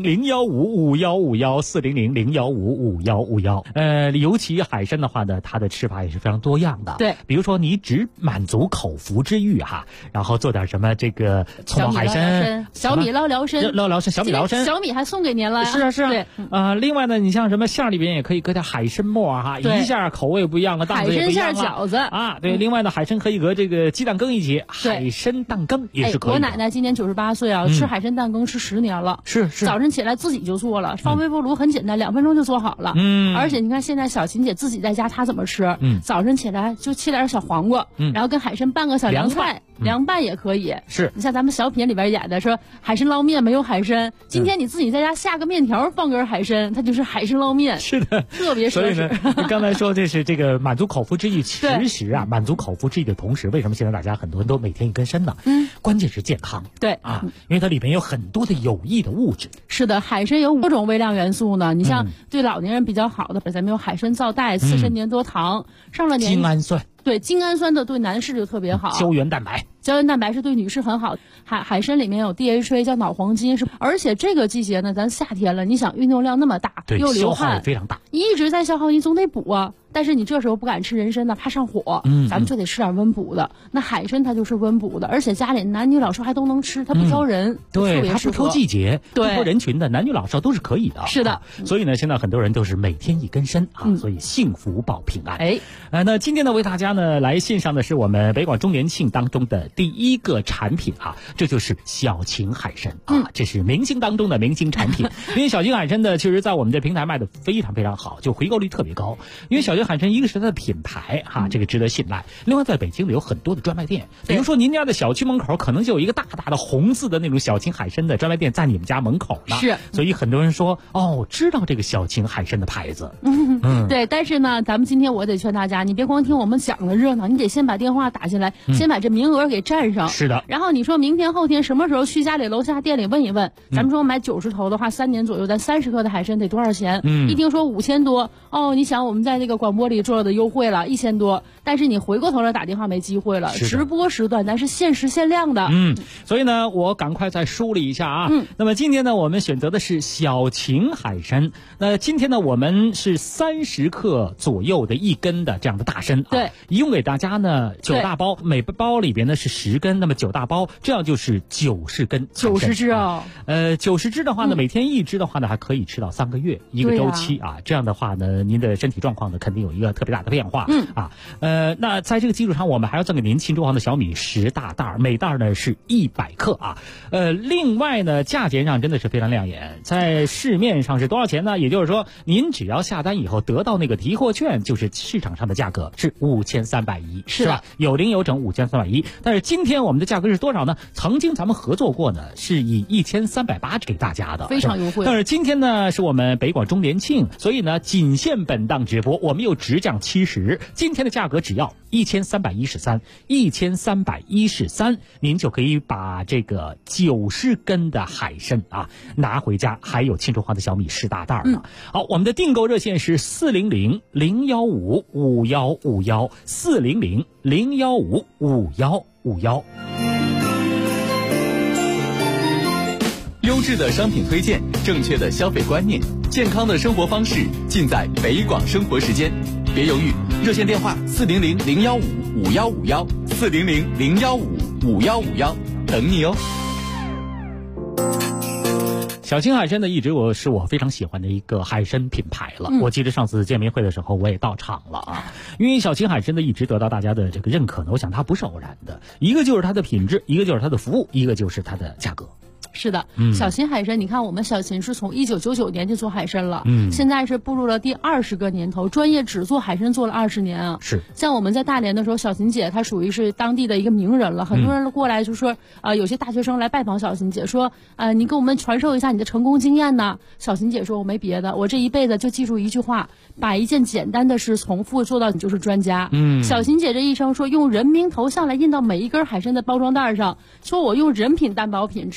400-015-5151，400-015-5151。尤其海参的话呢，它的吃法也是非常多样的。 对， 比如说你只满足口腹之欲哈，然后做点什么这个葱爆海参、 小米捞辽参、 小米辽参， 小米还送给您了。 是啊。 对， 另外呢，你像什么馅里边也可以搁点海参末哈，一下口味不一样了，档次也不一样了。 海参馅饺子啊，对。另外呢，海参可以搁这个鸡蛋羹一起，海参蛋羹也是可以的。 我奶奶今年98岁啊，吃海参蛋羹吃10年了。 是。 早晨起来自己就做了，放微波炉很简单，2分钟就做好了。而且你看现在小琴姐自己在家，她怎么吃？早晨起来就切点小黄瓜，然后跟海参拌个小凉菜，凉拌也可以。 是。 你像咱们小品里边演的说海参捞面没有海参，今天你自己在家下个面条，放根海参，它就是海参捞面。 是的， 特别所以呢，你刚才说这是这个满足口腹之欲，其实啊，满足口腹之欲的同时，为什么现在大家很多人都每天一根参呢？关键是健康。 对啊，因为它里面有很多的有益的物质。 是的，海参有5种微量元素呢。你像对老年人比较好的，咱们有海参皂苷、刺参粘多糖，上了年纪精氨酸。 对，精氨酸的对男士就特别好。 胶原蛋白是对女士很好。海参里面有 DHA 叫脑黄金，而且这个季节呢，咱夏天了，你想运动量那么大，又流汗， 消耗非常大， 一直在消耗，你总得补啊。但是你这时候不敢吃人参呢，怕上火，咱们就得吃点温补的。那海参它就是温补的，而且家里男女老少还都能吃，它不挑人， 对，它不挑季节， 对， 不挑人群的，男女老少都是可以的。 是的， 所以呢，现在很多人都是每天一根参啊，所以幸福保平安。那今天呢，为大家呢来献上的是我们北广周年庆当中的第一个产品啊，这就是小秦海参啊，这是明星当中的明星产品。因为小秦海参呢，其实在我们这平台卖的非常非常好，就回购率特别高。因为小秦海参一个是它的品牌哈，这个值得信赖。另外，在北京呢有很多的专卖店，比如说您家的小区门口可能就有一个大大的红字的那种小秦海参的专卖店在你们家门口呢。 是， 所以很多人说知道这个小秦海参的牌子。 对，但是呢，咱们今天我得劝大家，你别光听我们讲的热闹，你得先把电话打进来，先把这名额给占上。 是的。 然后你说明天后天什么时候去家里楼下店里问一问，咱们说买90头的话，3年左右，咱30克的海参得多少钱？一听说5000多，你想我们在那个广播里做的优惠了1000多，但是你回过头来打电话没机会了。直播时段咱是限时限量的。 所以呢，我赶快再梳理一下啊。那么今天呢，我们选择的是小秦海参。那今天呢，我们是30克左右的1根的这样的大参。 对， 一共给大家呢9大包，每包里边呢是10根，那么9大包，这样就是90根。 90只啊 ，90只的话呢，每天1只的话呢，还可以吃到3个月一个周期啊。这样的话呢，您的身体状况呢，肯定有一个特别大的变化。那在这个基础上，我们还要赠给您庆州行的小米10大袋，每袋呢是100克啊。另外呢，价钱上真的是非常亮眼，在市面上是多少钱呢？也就是说，您只要下单以后得到那个提货券，就是市场上的价格是5310，是吧？有零有整5310。但是今天我们的价格是多少呢？曾经咱们合作过呢，是以1380给大家的， 非常优惠。 但是今天呢，是我们北广周年庆，所以呢，仅限本档直播，我们又直降70，今天的价格只要1313，您就可以把这个90根的海参啊拿回家，还有庆州行的小米10大袋呢。好，我们的订购热线是400-015-5151，400-015-5151。 优质的商品推荐，正确的消费观念，健康的生活方式，尽在北广生活时间。别犹豫，热线电话400-015-5151，400-015-5151，等你哦。 小秦海参呢，一直是我非常喜欢的一个海参品牌了。我记得上次见面会的时候，我也到场了啊。因为小秦海参呢，一直得到大家的这个认可呢，我想它不是偶然的，一个就是它的品质，一个就是它的服务，一个就是它的价格。 是的，小秦海参，你看我们小秦是从1999年就做海参了，现在是步入了第20个年头，专业只做海参做了20年啊。 是， 像我们在大连的时候，小秦姐她属于是当地的一个名人了，很多人过来就说，有些大学生来拜访小秦姐，说，你给我们传授一下你的成功经验呢。小秦姐说，我没别的，我这一辈子就记住一句话，把一件简单的事重复做到你就是专家。小秦姐这一生说，用人名头像来印到每一根海参的包装袋上，说我用人品担保品质，我这一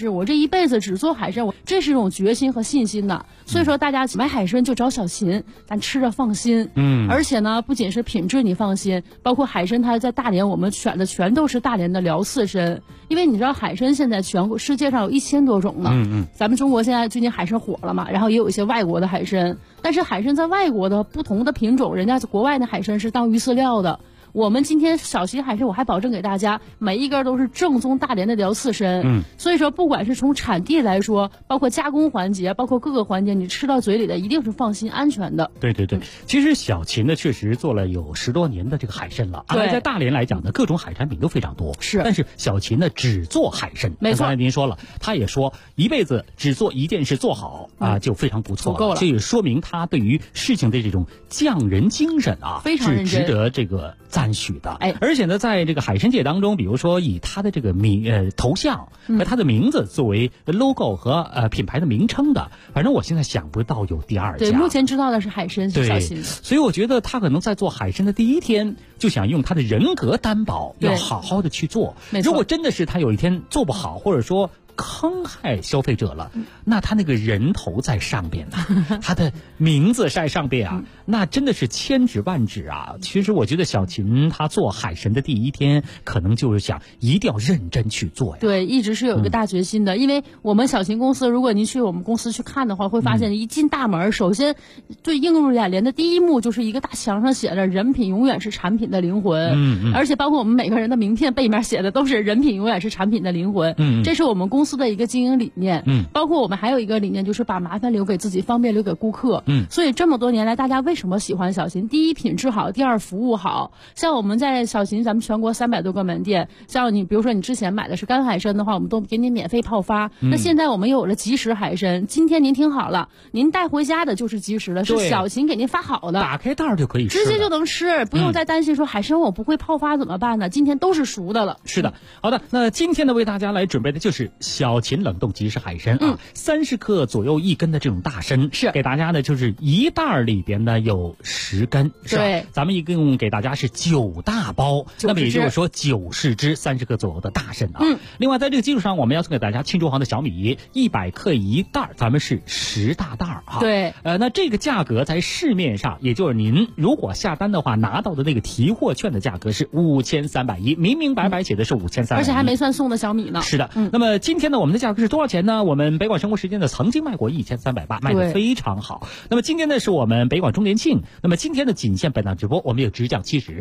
一辈子只做海参，这是一种决心和信心的。所以说大家买海参就找小秦，咱吃着放心。而且呢，不仅是品质你放心，包括海参它在大连我们选的全都是大连的辽刺参，因为你知道海参现在全国世界上有1000多种呢。咱们中国现在最近海参火了嘛，然后也有一些外国的海参，但是海参在外国的不同的品种，人家国外的海参是当鱼饲料的。我们今天小齐海参，我还保证给大家每一根都是正宗大连的辽刺参。所以说不管是从产地来说，包括加工环节，包括各个环节，你吃到嘴里的一定是放心安全的。 对对对，其实小秦呢确实做了有10多年的这个海参了。 对， 在大连来讲呢，各种海产品都非常多。 是， 但是小秦呢只做海参。 没错， 刚才您说了，他也说一辈子只做一件事做好就非常不错了， 足够了。 这也说明他对于事情的这种匠人精神非常认真， 是值得这个赞许的。而且呢，在这个海参界当中，比如说以他的这个头像和他的名字作为 logo 和品牌的名称的，反正我现在想不到有第2家。 对，目前知道的是海参，是小秦。 所以我觉得他可能在做海参的第一天就想用他的人格担保，要好好的去做。如果真的是他有一天做不好，或者说坑害消费者了，那他那个人头在上边呢，他的名字在上边啊，那真的是千指万指啊。其实我觉得小秦他做海参的第一天，可能就是想一定要认真去做呀。 对，一直是有一个大决心的。因为我们小秦公司，如果您去我们公司去看的话，会发现一进大门，首先最映入眼帘的第一幕就是一个大墙上写着“人品永远是产品的灵魂”。而且包括我们每个人的名片背面写的都是“人品永远是产品的灵魂”。这是我们公司的一个经营理念。包括我们还有一个理念，就是把麻烦留给自己，方便留给顾客。所以这么多年来，大家为什么喜欢小秦？第一，品质好；第二，服务好。像我们在小秦，咱们全国300多个门店，像你比如说你之前买的是干海参的话，我们都给你免费泡发。那现在我们又有了即食海参，今天您听好了，您带回家的就是即食的，是小秦给您发好的， 打开袋就可以吃， 直接就能吃，不用再担心说海参我不会泡发怎么办呢？今天都是熟的了。 是的，好的，那今天呢为大家来准备的就是小秦冷冻即食海参30克左右1根的这种大参， 是给大家呢就是一袋里边呢有10根，是吧？ 对， 咱们一共给大家是9大包，那么也就是说90只30克左右的大参啊。另外在这个基础上，我们要送给大家庆州行的小米100克一袋，咱们是10大袋啊。 对， 那这个价格在市面上，也就是您如果下单的话拿到的那个提货券的价格是5310，明明白白写的是5310， 而且还没算送的小米呢。 是的，那么今天呢，我们的价格是多少钱呢？我们北广生活时间呢曾经卖过1380，卖得非常好。那么今天呢是我们北广周年庆，那么今天的仅限本档直播，我们有直降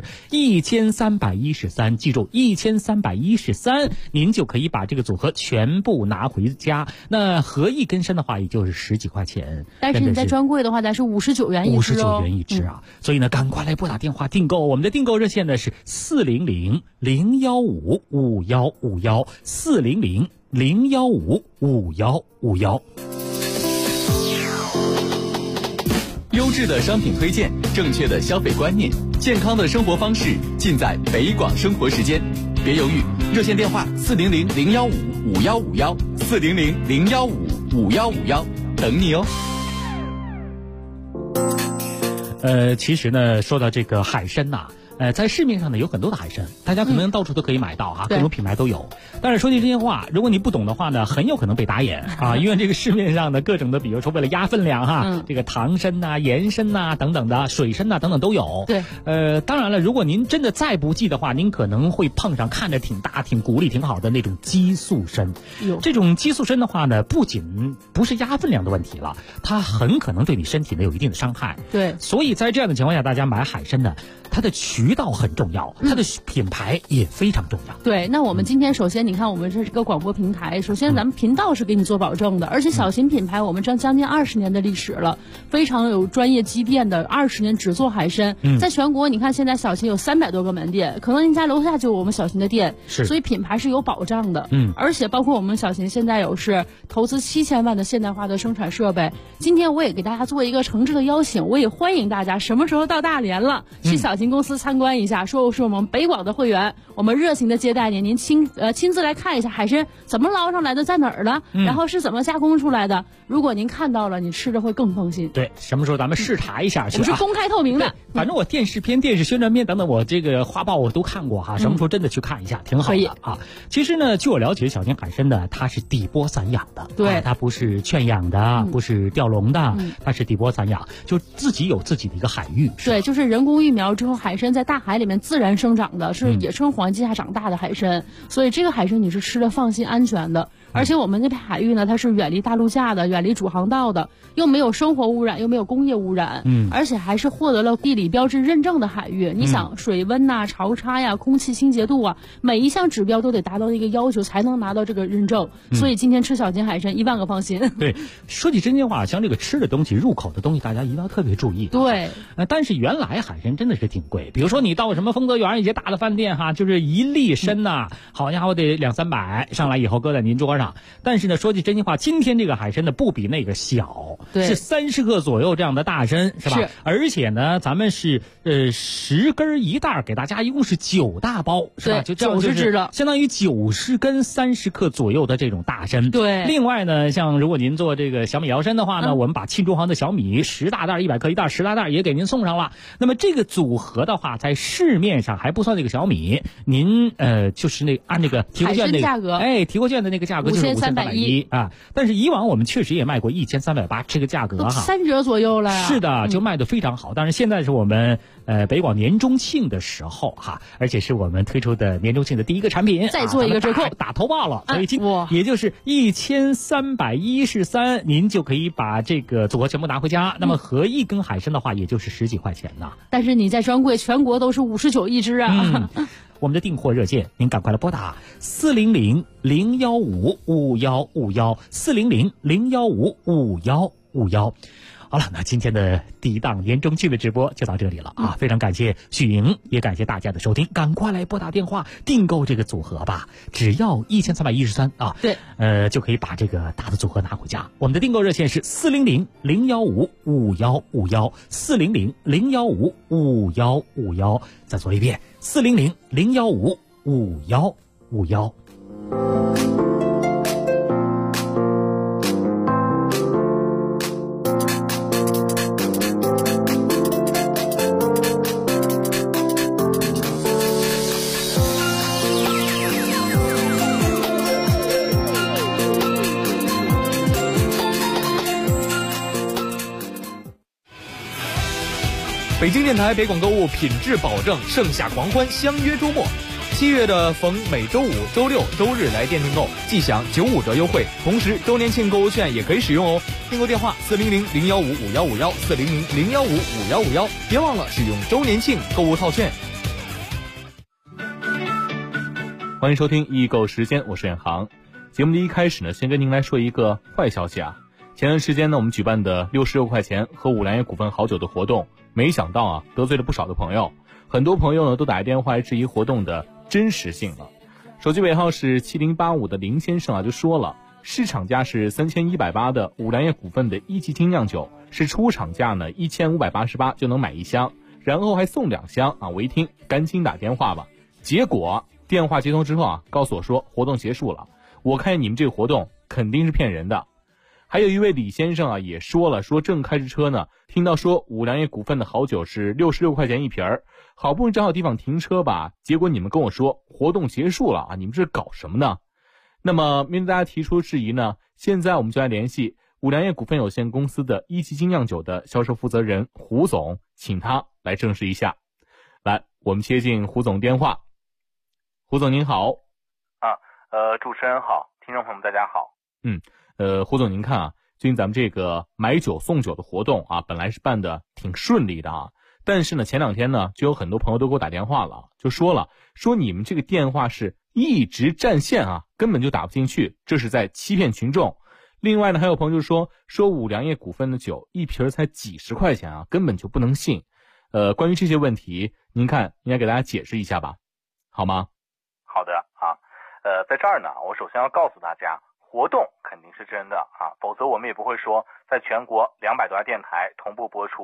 70，1313，记住1313，您就可以把这个组合全部拿回家。那合一根参的话，也就是10几块钱， 但是你在专柜的话，咱是59元一只 ，59元一只啊。所以呢，赶快来拨打电话订购，我们的订购热线呢是400-015-5151，400-015-5151。 优质的商品推荐，正确的消费观念，健康的生活方式，尽在北广生活时间。别犹豫，热线电话400-015-5151，400-015-5151，等你哦。 其实呢，说到这个海参呐，在市面上呢有很多的海参，大家可能到处都可以买到哈，各种品牌都有。但是说句真心话，如果你不懂的话呢，很有可能被打眼啊，因为这个市面上的各种的，比如说为了压分量哈，这个糖参呐、盐参呐等等的，水参呐等等都有。 对， 当然了，如果您真的再不济的话，您可能会碰上看着挺大、挺骨力挺好的那种激素参。这种激素参的话呢，不仅不是压分量的问题了，它很可能对你身体呢有一定的伤害。 对， 所以在这样的情况下，大家买海参呢，它的渠道很重要，它的品牌也非常重要。 对，那我们今天首先你看，我们这是个广播平台，首先咱们频道是给你做保证的，而且小秦品牌我们将近20年的历史了，非常有专业积淀的，20年只做海参。在全国你看现在小秦有300多个门店，可能您家楼下就有我们小秦的店，所以品牌是有保障的。而且包括我们小秦现在有是投资7000万的现代化的生产设备。今天我也给大家做一个诚挚的邀请，我也欢迎大家什么时候到大连了，去小秦行公司参观一下，说是我们北广的会员，我们热情的接待您，您亲自来看一下海参怎么捞上来的，在哪儿了，然后是怎么加工出来的。如果您看到了，你吃着会更放心。 对，什么时候咱们视察一下去？ 我们是公开透明的。 反正我电视片、电视宣传片等等，我这个画报我都看过哈。什么时候真的去看一下，挺好的啊。其实呢，据我了解，小型海参呢，它是底波散养的， 对， 它不是圈养的，不是钓笼的，它是底波散养，就自己有自己的一个海域。 对，就是人工育苗之后，海参在大海里面自然生长的，是野生环境下长大的海参，所以这个海参你是吃的放心安全的。而且我们那片海域呢，它是远离大陆架的，远离主航道的，又没有生活污染，又没有工业污染，而且还是获得了地理标志认证的海域。你想水温呐、潮差呀、空气清洁度啊，每一项指标都得达到一个要求才能拿到这个认证。所以今天吃小型海参1万个放心。 对，说起真心话，像这个吃的东西、入口的东西，大家一定要特别注意。 对， 但是原来海参真的是挺贵，比如说你到什么丰泽园一些大的饭店哈，就是一粒参呐，好家伙得200-300，上来以后搁在您桌上。但是呢，说句真心话，今天这个海参呢不比那个小，是30克左右这样的大参，是吧？是。而且呢，咱们是10根1袋，给大家一共是9大包，是吧？就这样就是相当于90根30克左右的这种大参。 对。 另外呢，像如果您做这个小米摇参的话呢，我们把庆中行的小米10大袋100克1袋10大袋也给您送上了。那么这个组合的话，在市面上还不算那个小米，您就是按那个提货券那个价格， 提货券的那个价格就是5310啊。但是以往我们确实也卖过1380这个价格哈 ，3折左右了。 是的，就卖得非常好。但是现在是我们北广年中庆的时候哈，而且是我们推出的年中庆的第一个产品， 再做一个折扣， 打头报了，所以也就是1313，您就可以把这个组合全部拿回家。那么合一根海参的话，也就是10几块钱呢。 但是你在专柜全国都是59一只啊。 我们的订货热线，您赶快来拨打400-015-5151，400-015-5151。好了，那今天的第一档年中庆的直播就到这里了啊！非常感谢许莹，也感谢大家的收听，赶快来拨打电话订购这个组合吧，只要1313啊！ 对， 就可以把这个大的组合拿回家。我们的订购热线是400-015-5151，400-015-5151。再说一遍，400-015-5151。 北京电台北广购物品质保证，盛夏狂欢相约周末。7月的逢每周五、周六、周日来店订购，即享95折优惠，同时周年庆购物券也可以使用哦。订购电话400-015-5151，400-015-5151，别忘了使用周年庆购物套券。 欢迎收听易购时间，我是远航。节目的一开始呢，先跟您来说一个坏消息啊。前段时间呢，我们举办的66块钱喝五粮液股份好酒的活动，没想到啊，得罪了不少的朋友。很多朋友呢都打电话来质疑活动的真实性了。手机尾号是7085的林先生啊就说了，市场价是3180的五粮液股份的1级精酿酒，是出厂价呢1588就能买1箱，然后还送2箱啊！我一听赶紧打电话吧。结果电话接通之后啊，告诉我说活动结束了。我看你们这个活动肯定是骗人的。还有一位李先生啊也说了，说正开着车呢，听到说五粮液股份的好酒是66块钱一瓶儿，好不容易找好地方停车吧，结果你们跟我说活动结束了啊，你们是搞什么呢？那么面对大家提出质疑呢，现在我们就来联系五粮液股份有限公司的1级精酿酒的销售负责人胡总，请他来证实一下。来，我们接进胡总电话。胡总您好。 主持人好，听众朋友们大家好。 胡总您看啊，最近咱们这个买酒送酒的活动啊，本来是办的挺顺利的啊，但是呢前2天呢就有很多朋友都给我打电话了，就说你们这个电话是一直占线啊，根本就打不进去，这是在欺骗群众。另外呢还有朋友就说五粮液股份的酒一瓶才几十块钱啊，根本就不能信。关于这些问题，您看应该给大家解释一下吧，好吗？ 好的啊，在这儿呢，我首先要告诉大家，活动肯定是真的啊，否则我们也不会说在全国200多家电台同步播出，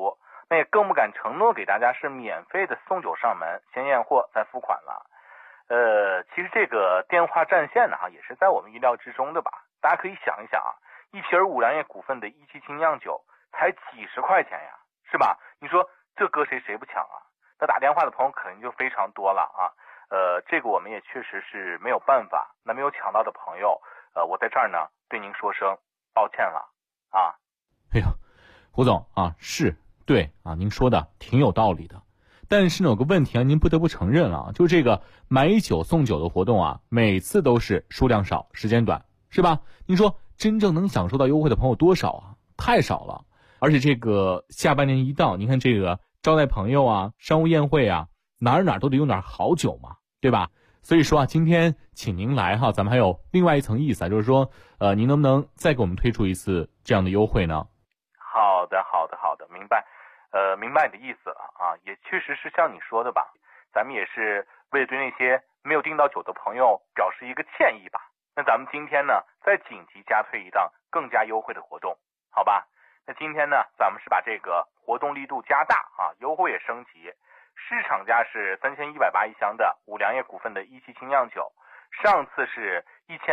那也更不敢承诺给大家是免费的送酒上门，先验货再付款了。其实这个电话占线呢，也是在我们意料之中的吧。大家可以想一想啊，一瓶五粮液股份的17精酿酒才几十块钱呀，是吧？你说这搁谁不抢啊？那打电话的朋友肯定就非常多了啊。这个我们也确实是没有办法。那没有抢到的朋友，我在这儿呢对您说声抱歉了啊。 哎呀，胡总啊，是对啊，您说的挺有道理的。但是呢，有个问题啊，您不得不承认啊，就这个买酒送酒的活动啊，每次都是数量少，时间短，是吧？您说真正能享受到优惠的朋友多少啊？太少了。而且这个下半年一到，您看这个招待朋友啊，商务宴会啊，哪儿都得用点好酒嘛，对吧？所以说啊，今天请您来哈，咱们还有另外一层意思啊，就是说，您能不能再给我们推出一次这样的优惠呢？ 好的，明白。明白你的意思了啊，也确实是像你说的吧，咱们也是为了对那些没有订到酒的朋友表示一个歉意吧。那咱们今天呢，再紧急加推一档更加优惠的活动，好吧？那今天呢，咱们是把这个活动力度加大啊，优惠也升级。市场价是3180一箱的五粮液股份的17精酿酒，上次是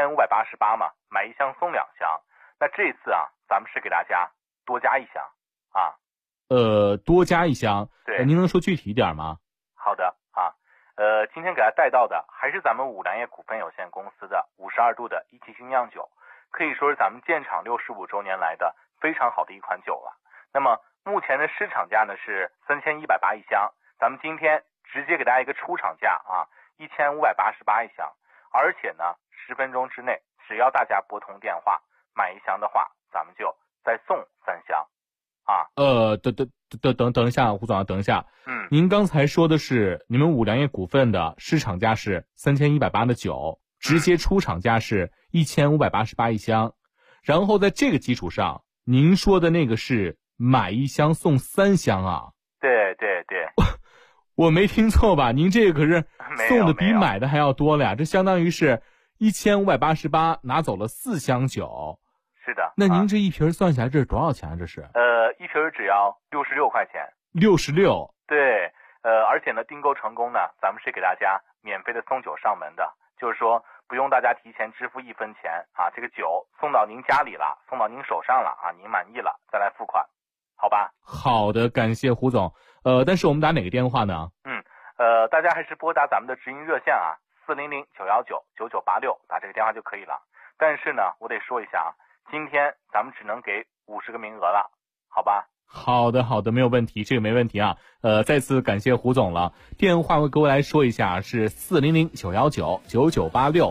1588嘛，买一箱送2箱。那这次啊，咱们是给大家多加一箱啊。 多加一箱， 对， 您能说具体一点吗？ 好的啊，今天给大家带到的还是咱们五粮液股份有限公司的52度的17精酿酒，可以说是咱们建厂65周年来的非常好的一款酒了。那么目前的市场价呢是3180一箱，咱们今天直接给大家一个出厂价啊，1588一箱，而且呢10分钟之内，只要大家拨通电话买一箱的话，咱们就再送3箱。啊， 等一下，胡总啊，等一下。您刚才说的是你们五粮液股份的市场价是3180的酒，直接出厂价是1588一箱，然后在这个基础上，您说的那个是买一箱送3箱啊？ 对， 我没听错吧？您这个可是送的比买的还要多了呀，这相当于是1588拿走了4箱酒。 是的。 那您这一瓶算下来这是多少钱啊？这是？ 一瓶只要66块钱。 66。 对，而且呢，订购成功呢，咱们是给大家免费的送酒上门的，就是说不用大家提前支付1分钱啊，这个酒送到您家里了，送到您手上了啊，您满意了再来付款，好吧？ 好的，感谢胡总。但是我们打哪个电话呢？ 大家还是拨打咱们的直营热线啊，400-919-9986，打这个电话就可以了。但是呢，我得说一下啊，今天咱们只能给50个名额了，好吧？ 好的，没有问题，这个没问题啊。再次感谢胡总了。电话我给我来说一下，是400-919-9986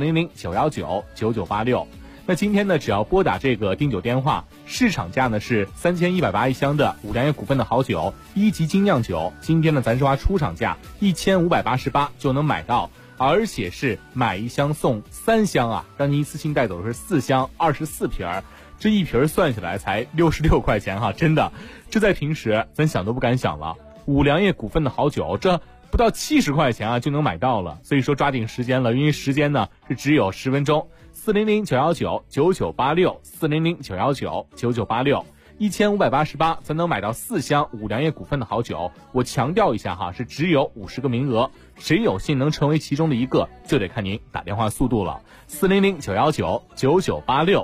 400-919-9986。那今天呢，只要拨打这个订酒电话，市场价呢是3180一箱的五粮液股份的好酒1级精酿酒，今天呢咱是花出厂价1588就能买到，而且是买一箱送3箱啊，让您一次性带走的是4箱24瓶儿。这一瓶算下来才66块钱哈，真的，这在平时咱想都不敢想了。五粮液股份的好酒，这不到70块钱啊就能买到了，所以说抓紧时间了，因为时间呢是只有10分钟。400-919-9986 400-919-9986 1588才能买到4箱五粮液股份的好酒。我强调一下哈，是只有50个名额，谁有幸能成为其中的一个，就得看您打电话速度了。400-919-9986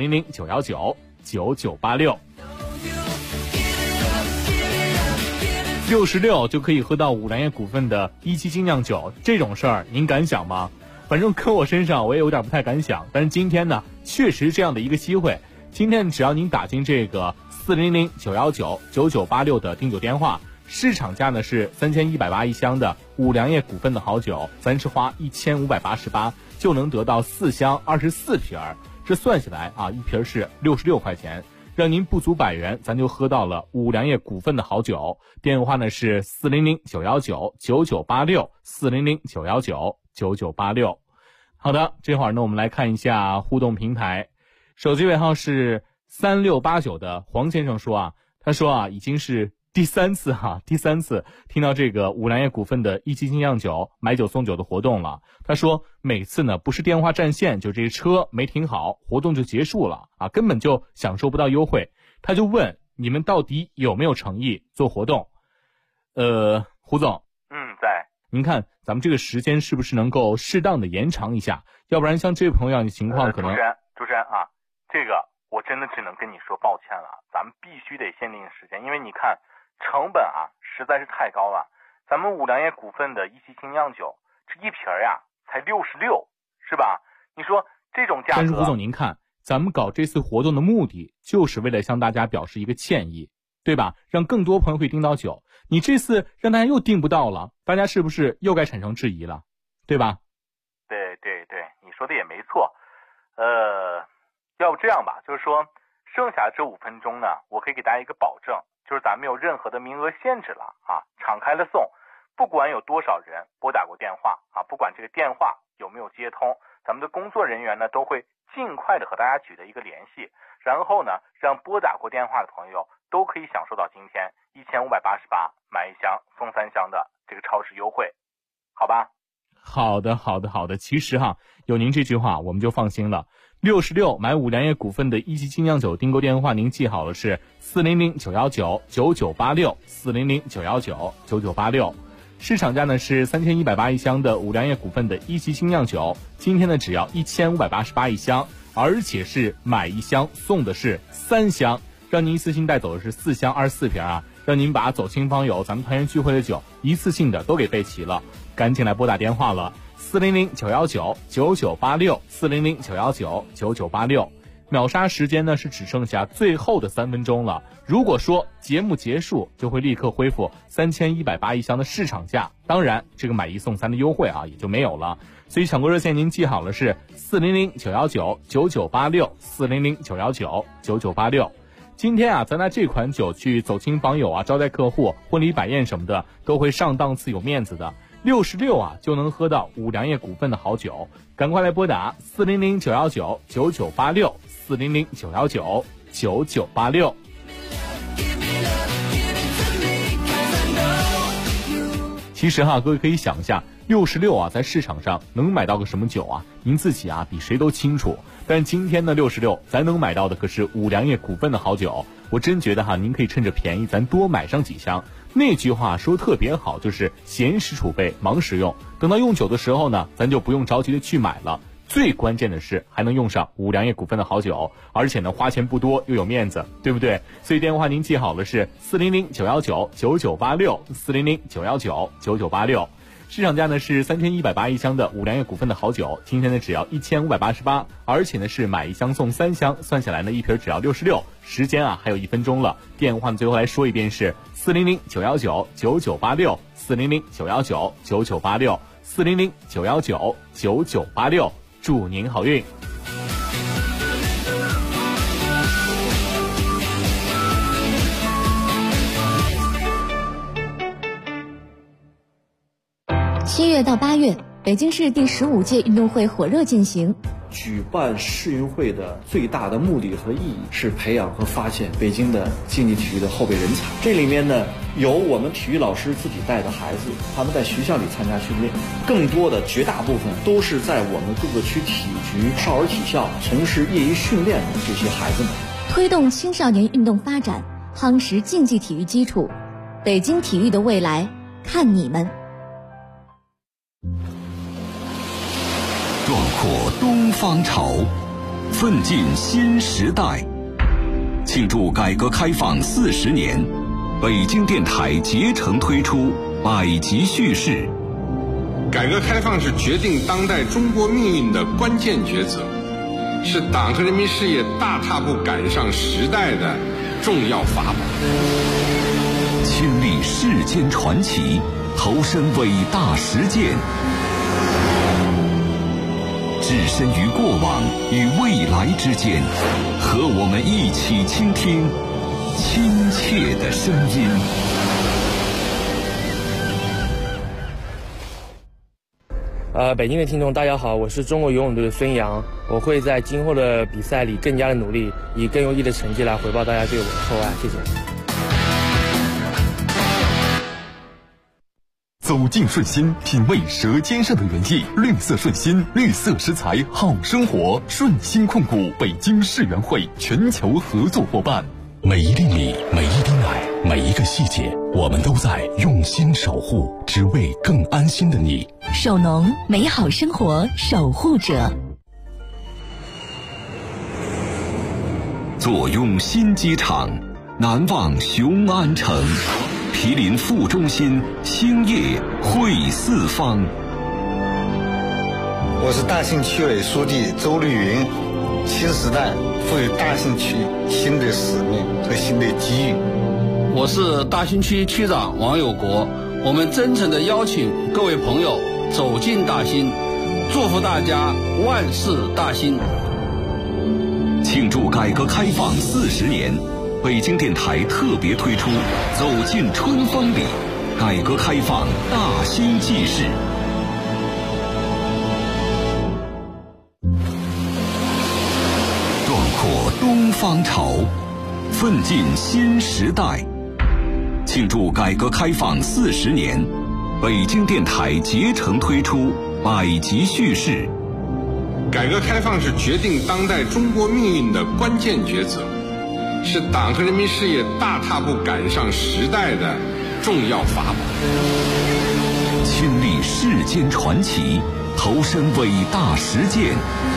400-919-9986 66就可以喝到五粮液股份的1级精酿酒，这种事儿您敢想吗？反正搁我身上我也有点不太敢想，但是今天呢确实这样的一个机会。今天只要您打进这个400-919-9986的订酒电话，市场价呢是3180一箱的五粮液股份的好酒，咱是花1588就能得到4箱24瓶儿，这算下来啊，一瓶是66块钱，让您不足100元，咱就喝到了五粮液股份的好酒。电话呢是400-919-9986 400-919-9986。好的，这会儿呢我们来看一下互动平台，手机尾号是3689的黄先生说啊，他说啊已经是第三次听到这个五粮液股份的1级精酿酒买酒送酒的活动了。他说每次呢不是电话占线，就这车没停好，活动就结束了啊，根本就享受不到优惠。他就问你们到底有没有诚意做活动？胡总， 在。 您看咱们这个时间是不是能够适当的延长一下？要不然像这位朋友的情况可能。 主持人啊，这个我真的只能跟你说抱歉了，咱们必须得限定时间，因为你看成本啊实在是太高了。咱们五粮液股份的一期精酿酒，这一瓶呀才66，是吧？你说这种价格。 但是胡总您看，咱们搞这次活动的目的就是为了向大家表示一个歉意，对吧？让更多朋友会订到酒。你这次让大家又订不到了，大家是不是又该产生质疑了，对吧？ 对，你说的也没错。要不这样吧，就是说剩下这5分钟呢，我可以给大家一个保证，就是咱们没有任何的名额限制了啊，敞开了送，不管有多少人拨打过电话啊，不管这个电话有没有接通，咱们的工作人员呢都会尽快的和大家取得一个联系，然后呢让拨打过电话的朋友都可以享受到今天1588买1箱送3箱的这个超市优惠，好吧？ 好的。其实有您这句话我们就放心了。66买五粮液股份的一期精酿酒订购电话您记好了，是400-919-9986 400-919-9986。市场价呢是3180一箱的五粮液股份的一期精酿酒，今天呢只要1588一箱，而且是买1箱送的是3箱，让您一次性带走的是4箱24瓶啊，让您把走亲访友咱们团圆聚会的酒一次性的都给备齐了。赶紧来拨打电话了，400-919-9986 400-919-9986。秒杀时间呢是只剩下最后的3分钟了，如果说节目结束就会立刻恢复3180一箱的市场价，当然这个买1送3的优惠也就没有了。所以抢购热线您记好了，是400-919-9986 400-919-9986。今天咱拿这款酒去走亲访友招待客户、婚礼摆宴什么的都会上档次有面子的，66就能喝到五粮液股份的好酒，赶快来拨打400-919-9986 400-919-9986。其实各位可以想一下，66在市场上能买到个什么酒啊？您自己比谁都清楚。但今天的66咱能买到的可是五粮液股份的好酒，我真觉得您可以趁着便宜咱多买上几箱。那句话说特别好，就是闲时储备忙时用，等到用酒的时候呢，咱就不用着急的去买了。最关键的是还能用上五粮液股份的好酒，而且呢花钱不多又有面子，对不对？所以电话您记好了，是400-919-9986 400-919-9986。市场价呢是3180一箱的五粮液股份的好酒，今天呢只要1588，而且呢是买1箱送3箱，算下来呢一瓶只要66。时间还有1分钟了，电话呢最后来说一遍是400-919-9986 400-919-9986 400-919-9986。祝您好运。 7月到8月，北京市第15届运动会火热进行。 举办世运会的最大的目的和意义是培养和发现北京的竞技体育的后备人才。这里面呢，有我们体育老师自己带的孩子，他们在学校里参加训练，更多的绝大部分都是在我们各个区体育局、少儿体校从事业余训练的这些孩子们。 推动青少年运动发展，夯实竞技体育基础，北京体育的未来，看你们。 壮阔东方潮，奋进新时代。庆祝改革开放40年，北京电台竭诚推出百集叙事。 改革开放是决定当代中国命运的关键抉择，是党和人民事业大踏步赶上时代的重要法宝。 亲历世间传奇，投身伟大实践，置身于过往与未来之间，和我们一起倾听亲切的声音。 北京的听众大家好，我是中国游泳队的孙杨，我会在今后的比赛里更加的努力，以更优异的成绩来回报大家对我的厚爱，谢谢。 走进顺心，品味舌尖上的原意。绿色顺心，绿色食材好生活。顺心控股北京世园会全球合作伙伴。 每一粒米，每一滴奶，每一个细节，我们都在用心守护，只为更安心的你。 守农，美好生活守护者。 坐拥新机场，难忘雄安城，毗邻副中心，兴业汇四方。 我是大兴区委书记周绿云。新时代赋予大兴区新的使命和新的机遇。 我是大兴区区长王有国，我们真诚地邀请各位朋友走进大兴，祝福大家万事大兴。 庆祝改革开放40年，北京电台特别推出《走进春风里》，改革开放大兴纪事。壮阔东方潮，奋进新时代。庆祝改革开放40年，北京电台竭诚推出百集叙事。 改革开放是决定当代中国命运的关键抉择，是党和人民事业大踏步赶上时代的重要法宝。 亲历世间传奇，投身伟大实践，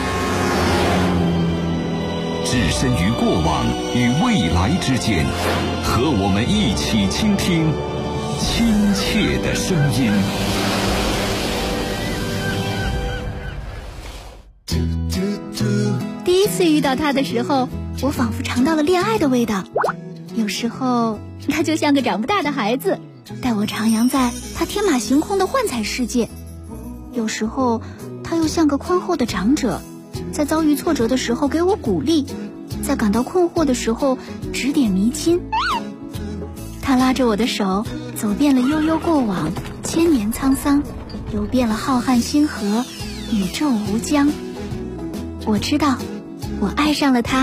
置身于过往与未来之间，和我们一起倾听亲切的声音。 第一次遇到他的时候，我仿佛尝到了恋爱的味道。有时候他就像个长不大的孩子，带我徜徉在他天马行空的幻彩世界。有时候他又像个宽厚的长者，在遭遇挫折的时候给我鼓励，在感到困惑的时候指点迷津。他拉着我的手，走遍了悠悠过往，千年沧桑，游遍了浩瀚星河，宇宙无疆。我知道，我爱上了他。